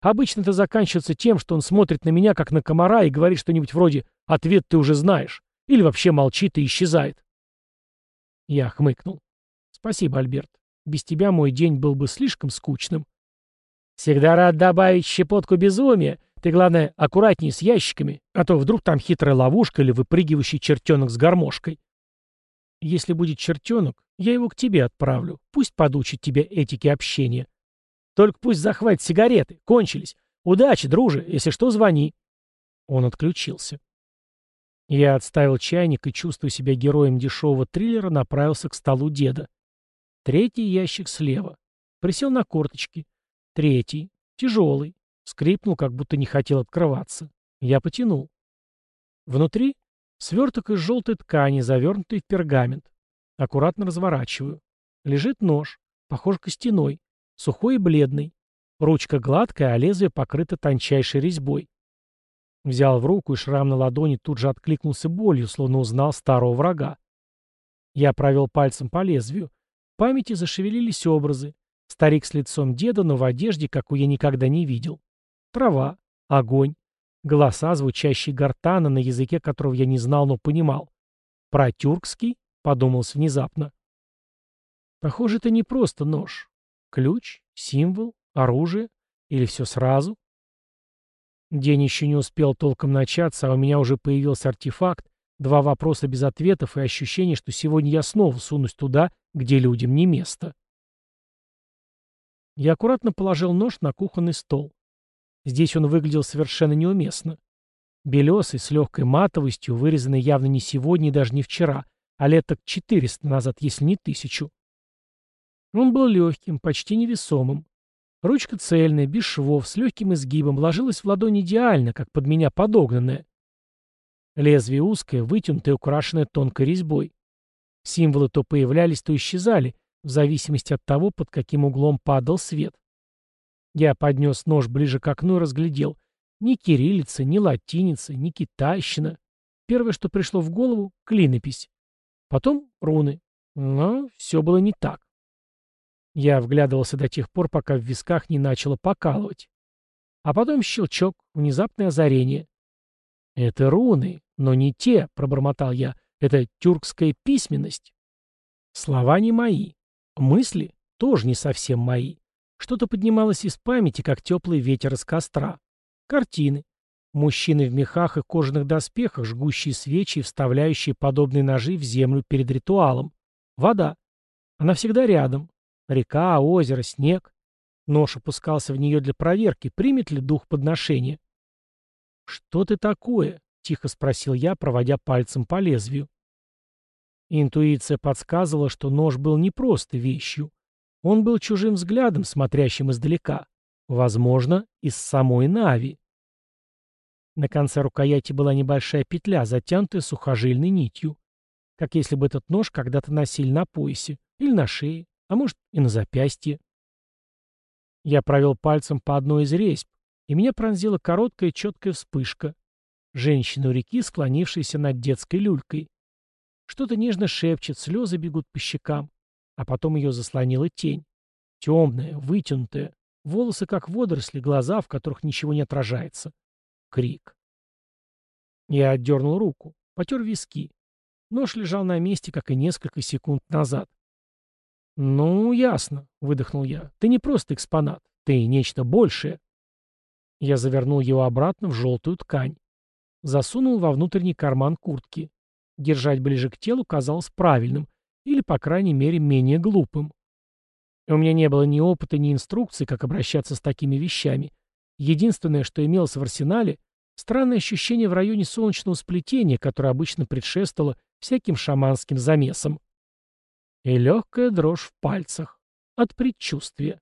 Обычно это заканчивается тем, что он смотрит на меня, как на комара, и говорит что-нибудь вроде «ответ ты уже знаешь», или вообще молчит и исчезает. Я хмыкнул. Спасибо, Альберт. Без тебя мой день был бы слишком скучным. Всегда рад добавить щепотку безумия. Ты, главное, аккуратнее с ящиками, а то вдруг там хитрая ловушка или выпрыгивающий чертенок с гармошкой. Если будет чертенок, я его к тебе отправлю. Пусть подучит тебя этике общения. Только пусть захватит сигареты. Кончились. Удачи, друже. Если что, звони. Он отключился. Я отставил чайник и, чувствуя себя героем дешевого триллера, направился к столу деда. Третий ящик слева. Присел на корточки. Третий. Тяжелый. Скрипнул, как будто не хотел открываться. Я потянул. Внутри сверток из желтой ткани, завернутый в пергамент. Аккуратно разворачиваю. Лежит нож. Похож костяной. Сухой и бледный. Ручка гладкая, а лезвие покрыто тончайшей резьбой. Взял в руку, и шрам на ладони тут же откликнулся болью, словно узнал старого врага. Я провел пальцем по лезвию. В памяти зашевелились образы. Старик с лицом деда, но в одежде, какую я никогда не видел. Трава, огонь, голоса, звучащие гортана, на языке которого я не знал, но понимал. Про-тюркский, подумалось внезапно. Похоже, это не просто нож. Ключ, символ, оружие или все сразу? День еще не успел толком начаться, а у меня уже появился артефакт, два вопроса без ответов и ощущение, что сегодня я снова сунусь туда, где людям не место. Я аккуратно положил нож на кухонный стол. Здесь он выглядел совершенно неуместно. Белесый, с легкой матовостью, вырезанный явно не сегодня и даже не вчера, а лет так четыреста назад, если не тысячу. Он был легким, почти невесомым. Ручка цельная, без швов, с легким изгибом, ложилась в ладонь идеально, как под меня подогнанная. Лезвие узкое, вытянутое, украшенное тонкой резьбой. Символы то появлялись, то исчезали, в зависимости от того, под каким углом падал свет. Я поднес нож ближе к окну и разглядел. Ни кириллица, ни латиница, ни китайщина. Первое, что пришло в голову — клинопись. Потом руны. Но все было не так. Я вглядывался до тех пор, пока в висках не начало покалывать. А потом щелчок, внезапное озарение. «Это руны, но не те», — пробормотал я. «Это тюркская письменность». Слова не мои. Мысли тоже не совсем мои. Что-то поднималось из памяти, как теплый ветер из костра. Картины. Мужчины в мехах и кожаных доспехах, жгущие свечи и вставляющие подобные ножи в землю перед ритуалом. Вода. Она всегда рядом. Река, озеро, снег. Нож опускался в нее для проверки, примет ли дух подношения. «Что ты такое?» — тихо спросил я, проводя пальцем по лезвию. Интуиция подсказывала, что нож был не просто вещью. Он был чужим взглядом, смотрящим издалека. Возможно, из самой Нави. На конце рукояти была небольшая петля, затянутая сухожильной нитью. Как если бы этот нож когда-то носили на поясе или на шее, а может и на запястье. Я провел пальцем по одной из резьб, и меня пронзила короткая четкая вспышка. Женщина у реки, склонившаяся над детской люлькой. Что-то нежно шепчет, слезы бегут по щекам, а потом ее заслонила тень. Темная, вытянутая, волосы как водоросли, глаза, в которых ничего не отражается. Крик. Я отдернул руку, потер виски. Нож лежал на месте, как и несколько секунд назад. «Ну, ясно», — выдохнул я. «Ты не просто экспонат, ты нечто большее». Я завернул его обратно в желтую ткань. Засунул во внутренний карман куртки. Держать ближе к телу казалось правильным, или, по крайней мере, менее глупым. У меня не было ни опыта, ни инструкции, как обращаться с такими вещами. Единственное, что имелось в арсенале — странное ощущение в районе солнечного сплетения, которое обычно предшествовало всяким шаманским замесам. И легкая дрожь в пальцах. От предчувствия.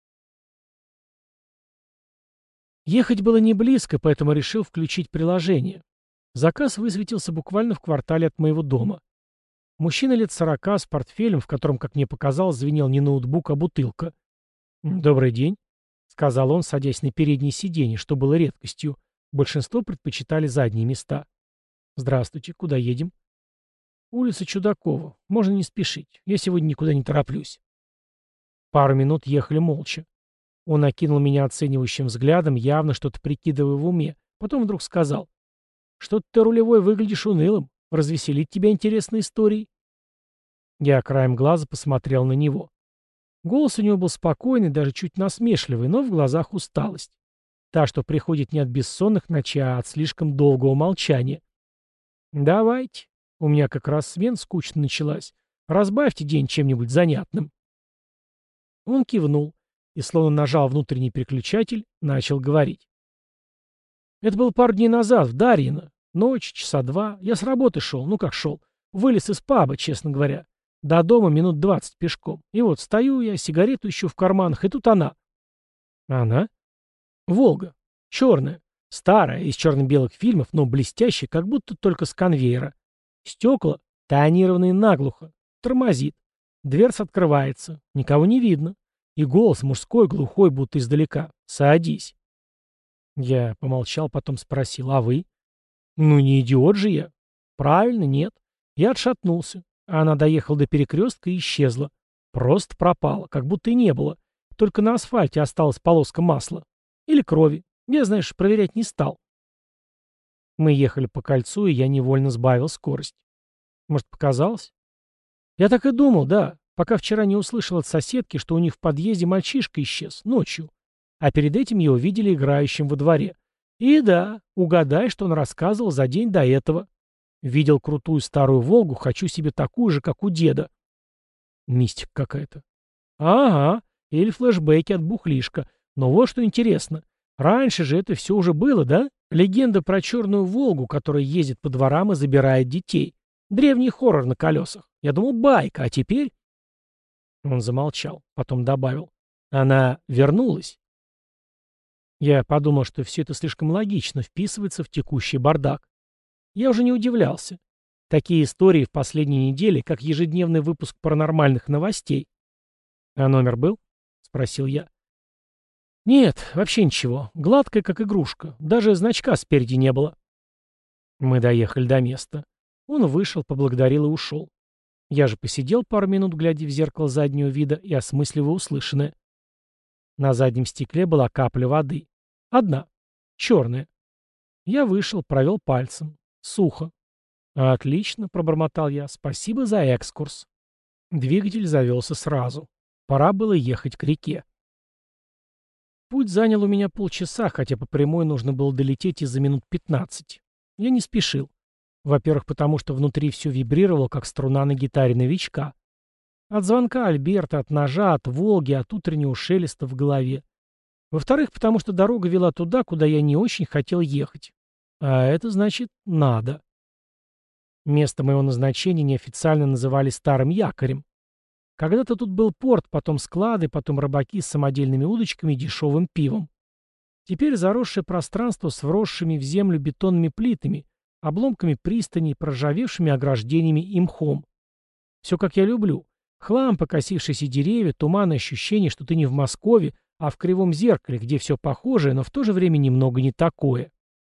Ехать было не близко, поэтому решил включить приложение. Заказ высветился буквально в квартале от моего дома. Мужчина лет сорока с портфелем, в котором, как мне показалось, звенел не ноутбук, а бутылка. «Добрый день», — сказал он, садясь на переднее сиденье, что было редкостью. Большинство предпочитали задние места. «Здравствуйте, куда едем?» «Улица Чудакова. Можно не спешить. Я сегодня никуда не тороплюсь». Пару минут ехали молча. Он окинул меня оценивающим взглядом, явно что-то прикидывая в уме. Потом вдруг сказал: «Что-то ты, рулевой, выглядишь унылым. Развеселить тебя интересной историей?» Я краем глаза посмотрел на него. Голос у него был спокойный, даже чуть насмешливый, но в глазах усталость. Та, что приходит не от бессонных ночей, а от слишком долгого молчания. «Давайте. У меня как раз смена скучно началась. Разбавьте день чем-нибудь занятным». Он кивнул и, словно нажал внутренний переключатель, начал говорить. «Это было пару дней назад, в Дарьино. Ночь, часа два. Я с работы шел. Ну как шел? Вылез из паба, честно говоря. До дома минут двадцать пешком. И вот стою я, сигарету ищу в карманах, и тут она». «Она?» «Волга. Черная. Старая, из черно-белых фильмов, но блестящая, как будто только с конвейера. Стекла тонированные наглухо. Тормозит. Дверца открывается. Никого не видно. И голос мужской, глухой, будто издалека. «Садись». Я помолчал, потом спросил: «А вы?» «Ну, не идиот же я». «Правильно, нет». Я отшатнулся. А она доехала до перекрестка и исчезла. Просто пропала, как будто и не было. Только на асфальте осталась полоска масла. Или крови. Я, знаешь, проверять не стал. Мы ехали по кольцу, и я невольно сбавил скорость. Может, показалось? Я так и думал, да, пока вчера не услышал от соседки, что у них в подъезде мальчишка исчез, ночью. А перед этим его видели играющим во дворе. И да, угадай, что он рассказывал за день до этого. Видел крутую старую «Волгу», хочу себе такую же, как у деда. Мистика какая-то. Ага, или флешбеки от бухлишка. Но вот что интересно. Раньше же это все уже было, да? Легенда про черную «Волгу», которая ездит по дворам и забирает детей. Древний хоррор на колесах. Я думал, байка, а теперь... Он замолчал, потом добавил. Она вернулась. Я подумал, что все это слишком логично вписывается в текущий бардак. Я уже не удивлялся. Такие истории в последние недели, как ежедневный выпуск паранормальных новостей. «А номер был?» — спросил я. «Нет, вообще ничего. Гладкая, как игрушка. Даже значка спереди не было». Мы доехали до места. Он вышел, поблагодарил и ушел. Я же посидел пару минут, глядя в зеркало заднего вида и осмысливая услышанное. На заднем стекле была капля воды. Одна. Черная. Я вышел, провел пальцем. Сухо. «Отлично», — пробормотал я. «Спасибо за экскурс». Двигатель завелся сразу. Пора было ехать к реке. Путь занял у меня полчаса, хотя по прямой нужно было долететь и за минут пятнадцать. Я не спешил. Во-первых, потому что внутри все вибрировало, как струна на гитаре новичка. От звонка Альберта, от ножа, от Волги, от утреннего шелеста в голове. Во-вторых, потому что дорога вела туда, куда я не очень хотел ехать. А это значит «надо». Место моего назначения неофициально называли Старым Якорем. Когда-то тут был порт, потом склады, потом рыбаки с самодельными удочками и дешевым пивом. Теперь заросшее пространство с вросшими в землю бетонными плитами, обломками пристани, проржавевшими ограждениями и мхом. Все как я люблю. Хлам, покосившиеся деревья, туман и ощущение, что ты не в Москве, а в кривом зеркале, где все похожее, но в то же время немного не такое.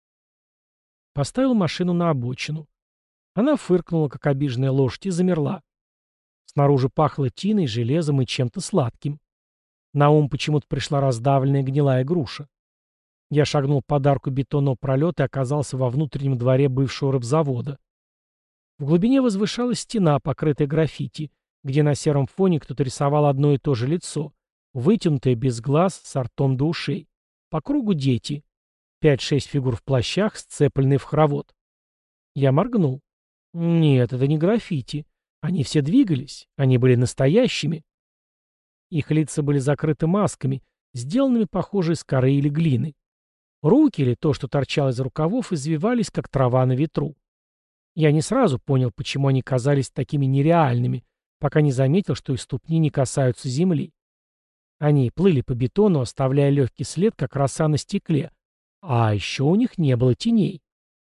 Поставил машину на обочину. Она фыркнула, как обиженная лошадь, и замерла. Снаружи пахло тиной, железом и чем-то сладким. На ум почему-то пришла раздавленная гнилая груша. Я шагнул под арку бетонного пролета и оказался во внутреннем дворе бывшего рыбзавода. В глубине возвышалась стена, покрытая граффити, где на сером фоне кто-то рисовал одно и то же лицо, вытянутое без глаз, с ртом до ушей. По кругу дети. Пять-шесть фигур в плащах, сцепленные в хоровод. Я моргнул. Нет, это не граффити. Они все двигались. Они были настоящими. Их лица были закрыты масками, сделанными, похоже, из коры или глины. Руки или то, что торчало из рукавов, извивались, как трава на ветру. Я не сразу понял, почему они казались такими нереальными, пока не заметил, что их ступни не касаются земли. Они плыли по бетону, оставляя легкий след, как роса на стекле. А еще у них не было теней.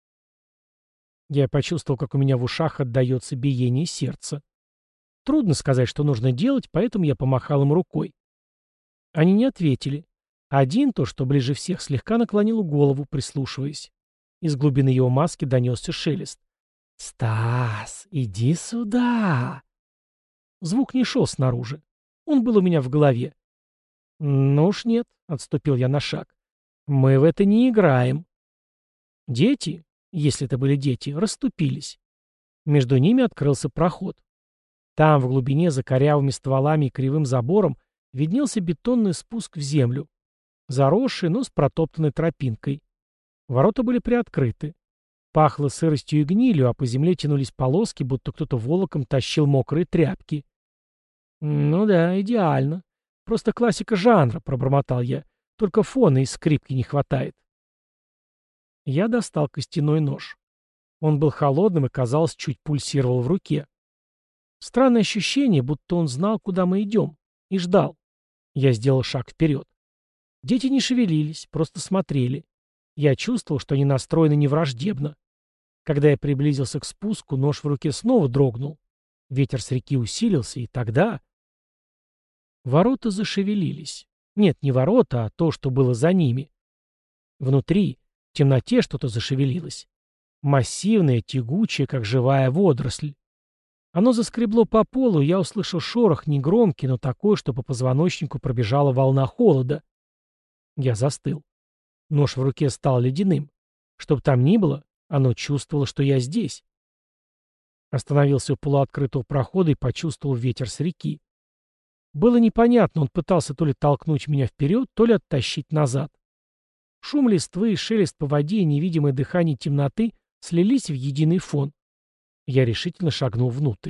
Я почувствовал, как у меня в ушах отдается биение сердца. Трудно сказать, что нужно делать, поэтому я помахал им рукой. Они не ответили. Один, то, что ближе всех, слегка наклонил голову, прислушиваясь. Из глубины его маски донесся шелест. «Стас, иди сюда!» Звук не шел снаружи. Он был у меня в голове. «Ну уж нет», — отступил я на шаг. «Мы в это не играем». Дети, если это были дети, расступились. Между ними открылся проход. Там, в глубине, за корявыми стволами и кривым забором, виднелся бетонный спуск в землю, заросший, но с протоптанной тропинкой. Ворота были приоткрыты. Пахло сыростью и гнилью, а по земле тянулись полоски, будто кто-то волоком тащил мокрые тряпки. «Ну да, идеально. Просто классика жанра», — пробормотал я. «Только фона и скрипки не хватает». Я достал костяной нож. Он был холодным и, казалось, чуть пульсировал в руке. Странное ощущение, будто он знал, куда мы идем, и ждал. Я сделал шаг вперед. Дети не шевелились, просто смотрели. Я чувствовал, что они настроены невраждебно. Когда я приблизился к спуску, нож в руке снова дрогнул. Ветер с реки усилился, и тогда... Ворота зашевелились. Нет, не ворота, а то, что было за ними. Внутри, в темноте, что-то зашевелилось. Массивное, тягучее, как живая водоросль. Оно заскребло по полу, и я услышал шорох, негромкий, но такой, что по позвоночнику пробежала волна холода. Я застыл. Нож в руке стал ледяным. Чтоб там ни было, оно чувствовало, что я здесь. Остановился у полуоткрытого прохода и почувствовал ветер с реки. Было непонятно, он пытался то ли толкнуть меня вперед, то ли оттащить назад. Шум листвы, шелест по воде и невидимое дыхание темноты слились в единый фон. Я решительно шагнул внутрь.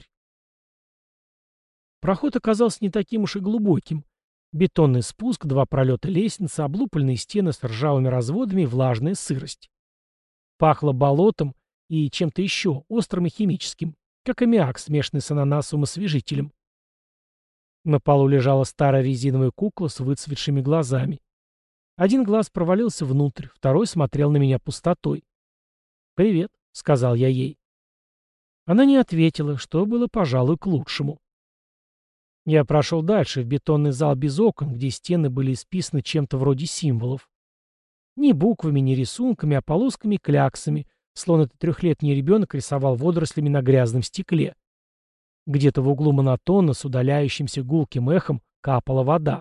Проход оказался не таким уж и глубоким. Бетонный спуск, два пролета лестницы, облупленные стены с ржавыми разводами и влажная сырость. Пахло болотом и чем-то еще, острым и химическим, как аммиак, смешанный с ананасовым освежителем. На полу лежала старая резиновая кукла с выцветшими глазами. Один глаз провалился внутрь, второй смотрел на меня пустотой. «Привет», — сказал я ей. Она не ответила, что было, пожалуй, к лучшему. Я прошел дальше, в бетонный зал без окон, где стены были исписаны чем-то вроде символов. Ни буквами, ни рисунками, а полосками и кляксами, словно этот трехлетний ребенок рисовал водорослями на грязном стекле. Где-то в углу монотонно, с удаляющимся гулким эхом, капала вода.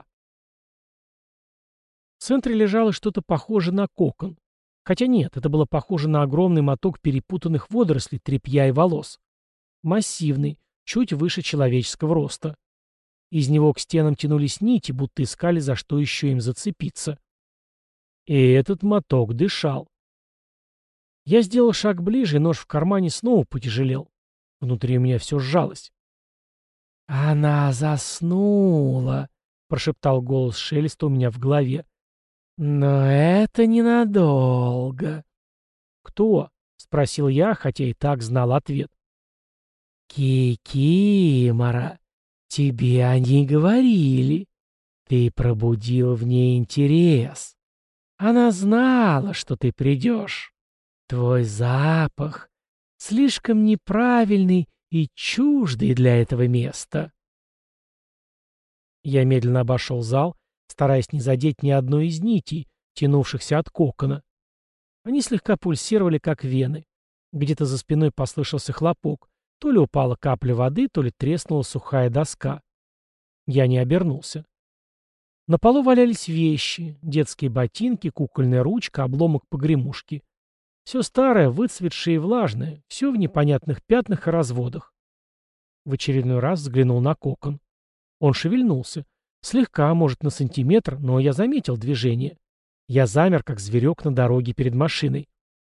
В центре лежало что-то похожее на кокон. Хотя нет, это было похоже на огромный моток перепутанных водорослей, тряпья и волос. Массивный, чуть выше человеческого роста. Из него к стенам тянулись нити, будто искали, за что еще им зацепиться. И этот моток дышал. Я сделал шаг ближе, и нож в кармане снова потяжелел. Внутри у меня все сжалось. «Она заснула», — прошептал голос шелеста у меня в голове. «Но это ненадолго». «Кто?» — спросил я, хотя и так знал ответ. «Кикимора, тебе они говорили. Ты пробудил в ней интерес. Она знала, что ты придешь. Твой запах слишком неправильный и чуждый для этого места». Я медленно обошел зал, стараясь не задеть ни одной из нитей, тянувшихся от кокона. Они слегка пульсировали, как вены. Где-то за спиной послышался хлопок. То ли упала капля воды, то ли треснула сухая доска. Я не обернулся. На полу валялись вещи, детские ботинки, кукольная ручка, обломок погремушки. Все старое, выцветшее и влажное, все в непонятных пятнах и разводах. В очередной раз взглянул на кокон. Он шевельнулся. Слегка, может, на сантиметр, но я заметил движение. Я замер, как зверек на дороге перед машиной.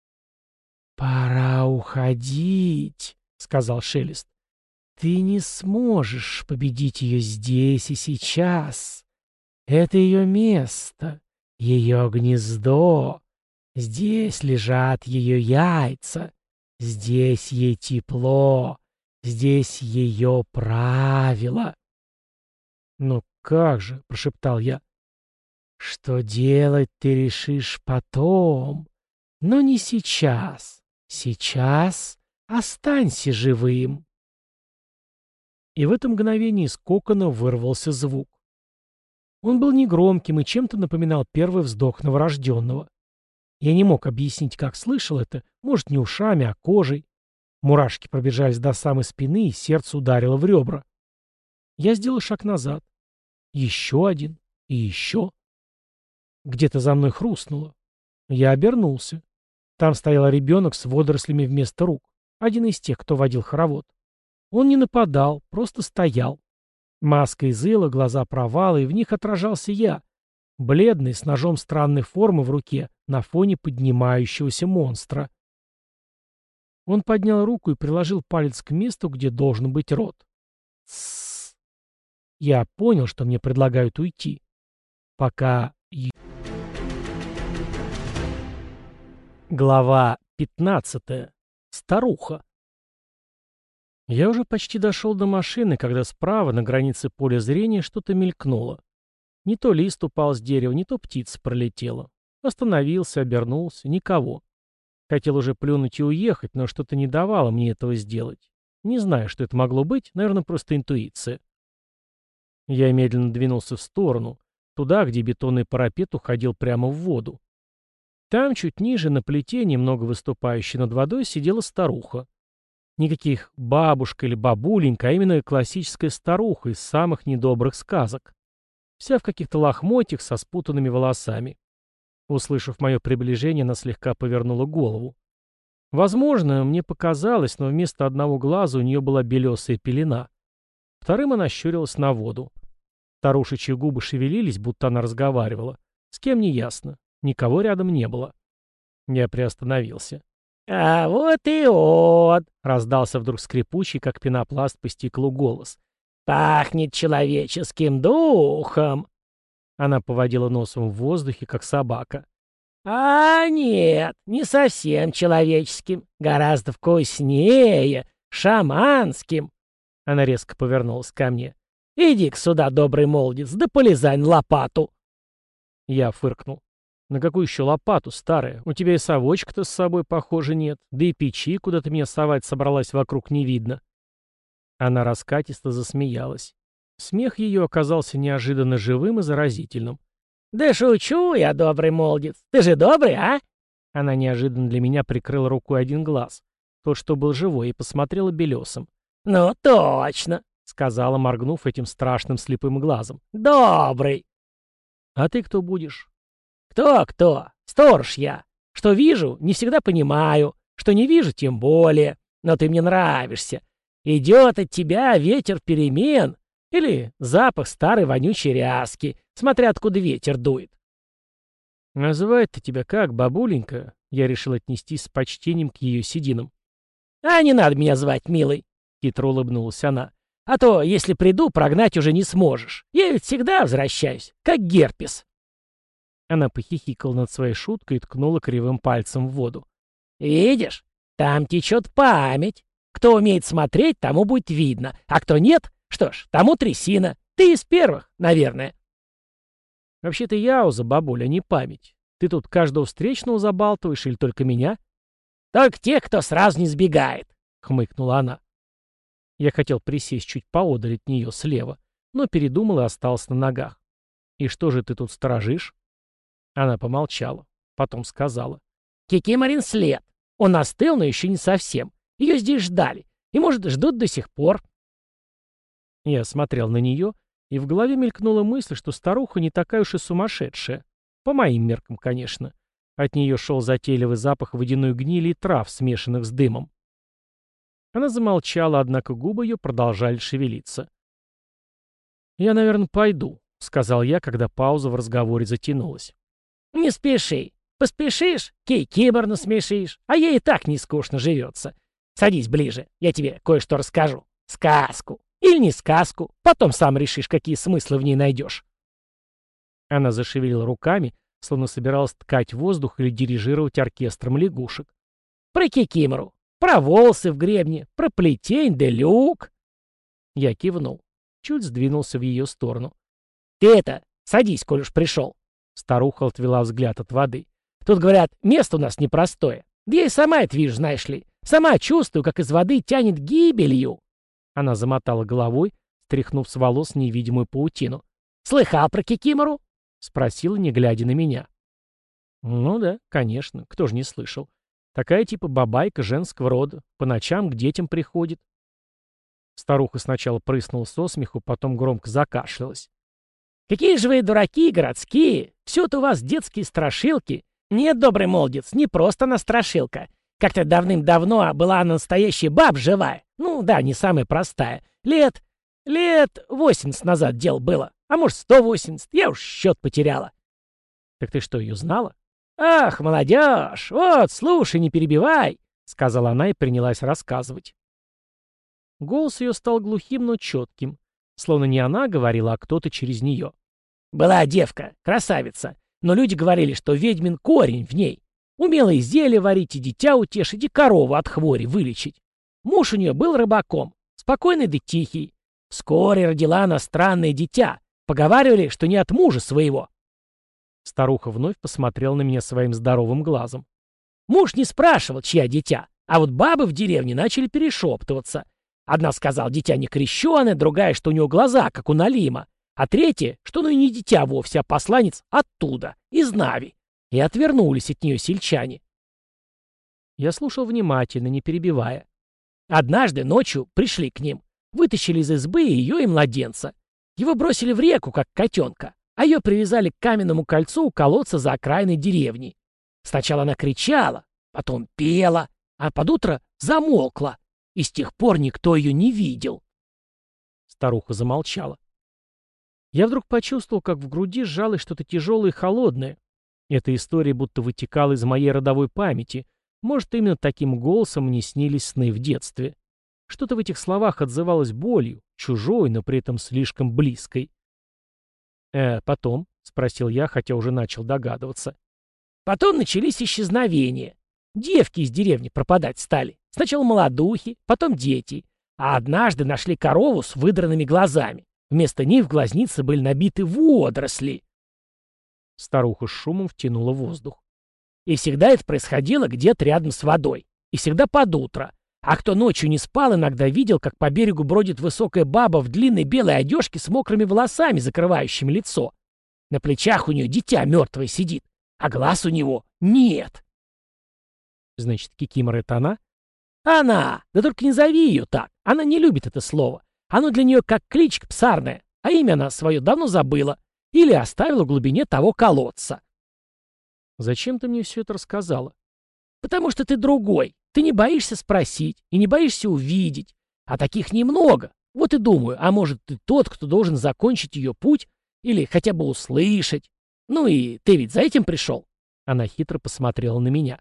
«Пора уходить», — сказал Шелест. «Ты не сможешь победить ее здесь и сейчас. Это ее место, ее гнездо. Здесь лежат ее яйца. Здесь ей тепло. Здесь ее правила». «Ну как же», — прошептал я. «Что делать ты решишь потом, но не сейчас. Сейчас останься живым». И в это мгновение из кокона вырвался звук. Он был негромким и чем-то напоминал первый вздох новорожденного. Я не мог объяснить, как слышал это, может, не ушами, а кожей. Мурашки пробежались до самой спины, и сердце ударило в ребра. Я сделал шаг назад. Еще один. И еще. Где-то за мной хрустнуло. Я обернулся. Там стоял ребенок с водорослями вместо рук. Один из тех, кто водил хоровод. Он не нападал, просто стоял. Маска из ила, глаза провала, и в них отражался я. Бледный, с ножом странной формы в руке, на фоне поднимающегося монстра. Он поднял руку и приложил палец к месту, где должен быть рот. Тссс. Я понял, что мне предлагают уйти. Пока... Глава пятнадцатая. Старуха. Я уже почти дошел до машины, когда справа, на границе поля зрения, что-то мелькнуло. Не то лист упал с дерева, не то птица пролетела. Остановился, обернулся. Никого. Хотел уже плюнуть и уехать, но что-то не давало мне этого сделать. Не знаю, что это могло быть, наверное, просто интуиция. Я медленно двинулся в сторону, туда, где бетонный парапет уходил прямо в воду. Там, чуть ниже, на плите, немного выступающей над водой, сидела старуха. Никаких бабушка или бабуленька, а именно классическая старуха из самых недобрых сказок. Вся в каких-то лохмотьях со спутанными волосами. Услышав мое приближение, она слегка повернула голову. Возможно, мне показалось, но вместо одного глаза у нее была белесая пелена. Вторым она щурилась на воду. Старушечьи губы шевелились, будто она разговаривала. С кем не ясно. Никого рядом не было. Я приостановился. «А вот и он!» — раздался вдруг скрипучий, как пенопласт по стеклу, голос. «Пахнет человеческим духом!» Она поводила носом в воздухе, как собака. «А нет, не совсем человеческим, гораздо вкуснее, шаманским!» Она резко повернулась ко мне. «Иди-ка сюда, добрый молодец, да полезай на лопату!» Я фыркнул. «На какую еще лопату, старая? У тебя и совочка-то с собой, похоже, нет, да и печи, куда ты меня совать собралась, вокруг не видно». Она раскатисто засмеялась. Смех ее оказался неожиданно живым и заразительным. «Да шучу я, добрый молодец. Ты же добрый, а?» Она неожиданно для меня прикрыла рукой один глаз, тот, что был живой, и посмотрела белесом. «Ну, точно», — сказала, моргнув этим страшным слепым глазом. «Добрый». «А ты кто будешь?» «Кто-кто? Сторож я. Что вижу, не всегда понимаю. Что не вижу, тем более. Но ты мне нравишься. Идет от тебя ветер перемен. Или запах старой вонючей ряски, смотря откуда ветер дует». «Называет-то тебя как, бабуленька?» Я решил отнестись с почтением к ее сединам. «А не надо меня звать, милый», — хитро улыбнулась она. «А то, если приду, прогнать уже не сможешь. Я ведь всегда возвращаюсь, как герпес». Она похихикала над своей шуткой и ткнула кривым пальцем в воду. «Видишь, там течет память. Кто умеет смотреть, тому будет видно. А кто нет, что ж, тому трясина. Ты из первых, наверное». «Вообще-то яуза, бабуля, а не память. Ты тут каждого встречного забалтываешь или только меня?» «Только тех, кто сразу не сбегает», — хмыкнула она. Я хотел присесть чуть поодаль от нее слева, но передумал и остался на ногах. «И что же ты тут сторожишь?» Она помолчала, потом сказала. «Кикиморин след. Он остыл, но еще не совсем. Ее здесь ждали. И, может, ждут до сих пор». Я смотрел на нее, и в голове мелькнула мысль, что старуха не такая уж и сумасшедшая. По моим меркам, конечно. От нее шел затейливый запах водяной гнили и трав, смешанных с дымом. Она замолчала, однако губы ее продолжали шевелиться. «Я, наверное, пойду», — сказал я, когда пауза в разговоре затянулась. «Не спеши. Поспешишь, кикимор насмешишь, а ей и так не скучно живется. Садись ближе, я тебе кое-что расскажу. Сказку. Или не сказку. Потом сам решишь, какие смыслы в ней найдешь». Она зашевелила руками, словно собиралась ткать воздух или дирижировать оркестром лягушек. «Про кикимору. Про волосы в гребне. Про плетень да люк». Я кивнул. Чуть сдвинулся в ее сторону. «Ты это, садись, коль уж пришел». Старуха отвела взгляд от воды. «Тут, говорят, место у нас непростое. Да я и сама это вижу, знаешь ли. Сама чувствую, как из воды тянет гибелью». Она замотала головой, стряхнув с волос невидимую паутину. «Слыхал про кикимору?» — спросила, не глядя на меня. «Ну да, конечно, кто же не слышал. Такая типа бабайка женского рода, по ночам к детям приходит». Старуха сначала прыснула со смеху, потом громко закашлялась. Какие же вы дураки городские! Все-то у вас детские страшилки. Нет, добрый молодец, не просто она страшилка. Как-то давным-давно была она настоящая баб живая. Ну да, не самая простая. Лет... лет восемьдесят назад дело было. А может, сто восемьдесят, я уж счет потеряла. Так ты что, ее знала? Ах, молодежь, вот, слушай, не перебивай, Сказала она и принялась рассказывать. Голос ее стал глухим, но четким. Словно не она говорила, а кто-то через нее. Была девка, красавица, но люди говорили, что ведьмин корень в ней. Умела и зелье варить, и дитя утешить, и корову от хвори вылечить. Муж у нее был рыбаком, спокойный да тихий. Вскоре родила она странное дитя. Поговаривали, что не от мужа своего. Старуха вновь посмотрела на меня своим здоровым глазом. Муж не спрашивал, чья дитя, а вот бабы в деревне начали перешептываться. Одна сказала, дитя не крещеное, другая, что у него глаза, как у Налима, а третья, что ну и не дитя вовсе, а посланец оттуда, из Нави. И отвернулись от нее сельчане. Я слушал внимательно, не перебивая. Однажды ночью пришли к ним, вытащили из избы ее и младенца. Его бросили в реку, как котенка, а ее привязали к каменному кольцу у колодца за окраиной деревни. Сначала она кричала, потом пела, а под утро замолкла, и с тех пор никто ее не видел. Старуха замолчала. Я вдруг почувствовал, как в груди сжалось что-то тяжелое и холодное. Эта история будто вытекала из моей родовой памяти. Может, именно таким голосом мне снились сны в детстве. Что-то в этих словах отзывалось болью, чужой, но при этом слишком близкой. «Э, потом?» — спросил я, хотя уже начал догадываться. Потом начались исчезновения. Девки из деревни пропадать стали. Сначала молодухи, потом дети. А однажды нашли корову с выдранными глазами. Вместо них в глазнице были набиты водоросли. Старуха с шумом втянула воздух. И всегда это происходило где-то рядом с водой. И всегда под утро. А кто ночью не спал, иногда видел, как по берегу бродит высокая баба в длинной белой одежке с мокрыми волосами, закрывающими лицо. На плечах у нее дитя мертвое сидит, а глаз у него нет. Значит, кикимора — это она? Она! Да только не зови ее так. Она не любит это слово. Оно для нее как кличка псарная, а имя она свое давно забыла. Или оставила в глубине того колодца. Зачем ты мне все это рассказала? Потому что ты другой. Ты не боишься спросить и не боишься увидеть. А таких немного. Вот и думаю, а может, ты тот, кто должен закончить ее путь или хотя бы услышать. Ну и ты ведь за этим пришел? Она хитро посмотрела на меня.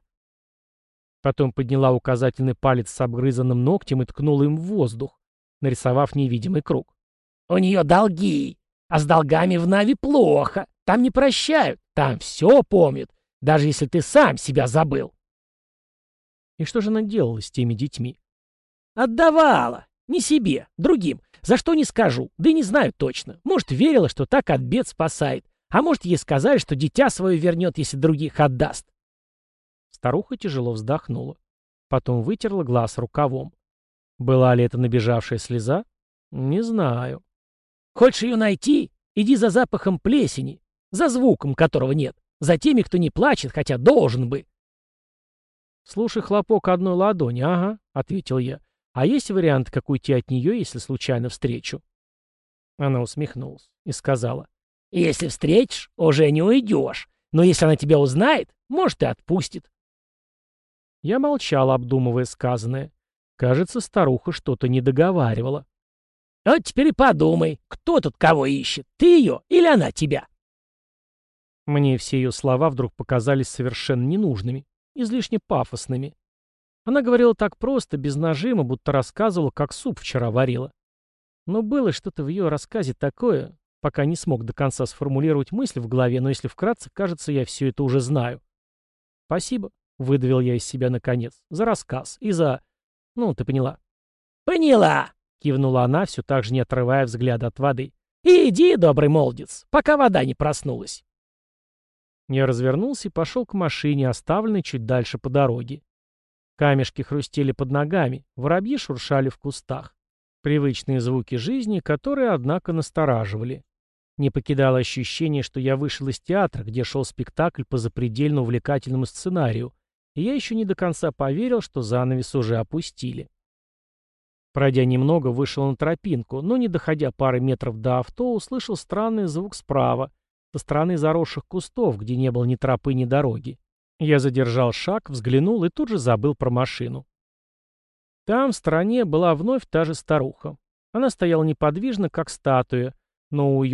Потом подняла указательный палец с обгрызанным ногтем и ткнула им в воздух, нарисовав невидимый круг. У нее долги. А с долгами в Нави плохо. Там не прощают. Там все помнят. Даже если ты сам себя забыл. И что же она делала с теми детьми? Отдавала. Не себе, другим. За что не скажу. Да и не знаю точно. Может, верила, что так от бед спасает. А может, ей сказали, что дитя свое вернет, если других отдаст. Старуха тяжело вздохнула. Потом вытерла глаз рукавом. Была ли это набежавшая слеза? Не знаю. Хочешь ее найти? Иди за запахом плесени. За звуком, которого нет. За теми, кто не плачет, хотя должен бы. «Слушай, хлопок одной ладони, ага», — ответил я. «А есть вариант, как уйти от нее, если случайно встречу?» Она усмехнулась и сказала. «Если встретишь, уже не уйдешь. Но если она тебя узнает, может, и отпустит». Я молчал, обдумывая сказанное. Кажется, старуха что-то не договаривала. «Вот теперь и подумай, кто тут кого ищет, ты ее или она тебя?» Мне все ее слова вдруг показались совершенно ненужными, излишне пафосными. Она говорила так просто, без нажима, будто рассказывала, как суп вчера варила. Но было что-то в ее рассказе такое, пока не смог до конца сформулировать мысль в голове, но если вкратце, кажется, я все это уже знаю. «Спасибо», — выдавил я из себя наконец, — «за рассказ и за... Ну, ты поняла». «Поняла», — кивнула она, все так же не отрывая взгляда от воды. «Иди, добрый молодец, пока вода не проснулась». Я развернулся и пошел к машине, оставленной чуть дальше по дороге. Камешки хрустели под ногами, воробьи шуршали в кустах. Привычные звуки жизни, которые, однако, настораживали. Не покидало ощущение, что я вышел из театра, где шел спектакль по запредельно увлекательному сценарию, и я еще не до конца поверил, что занавес уже опустили. Пройдя немного, вышел на тропинку, но, не доходя пары метров до авто, услышал странный звук справа, со стороны заросших кустов, где не было ни тропы, ни дороги. Я задержал шаг, взглянул и тут же забыл про машину. Там, в стороне, была вновь та же старуха. Она стояла неподвижно, как статуя, но у ее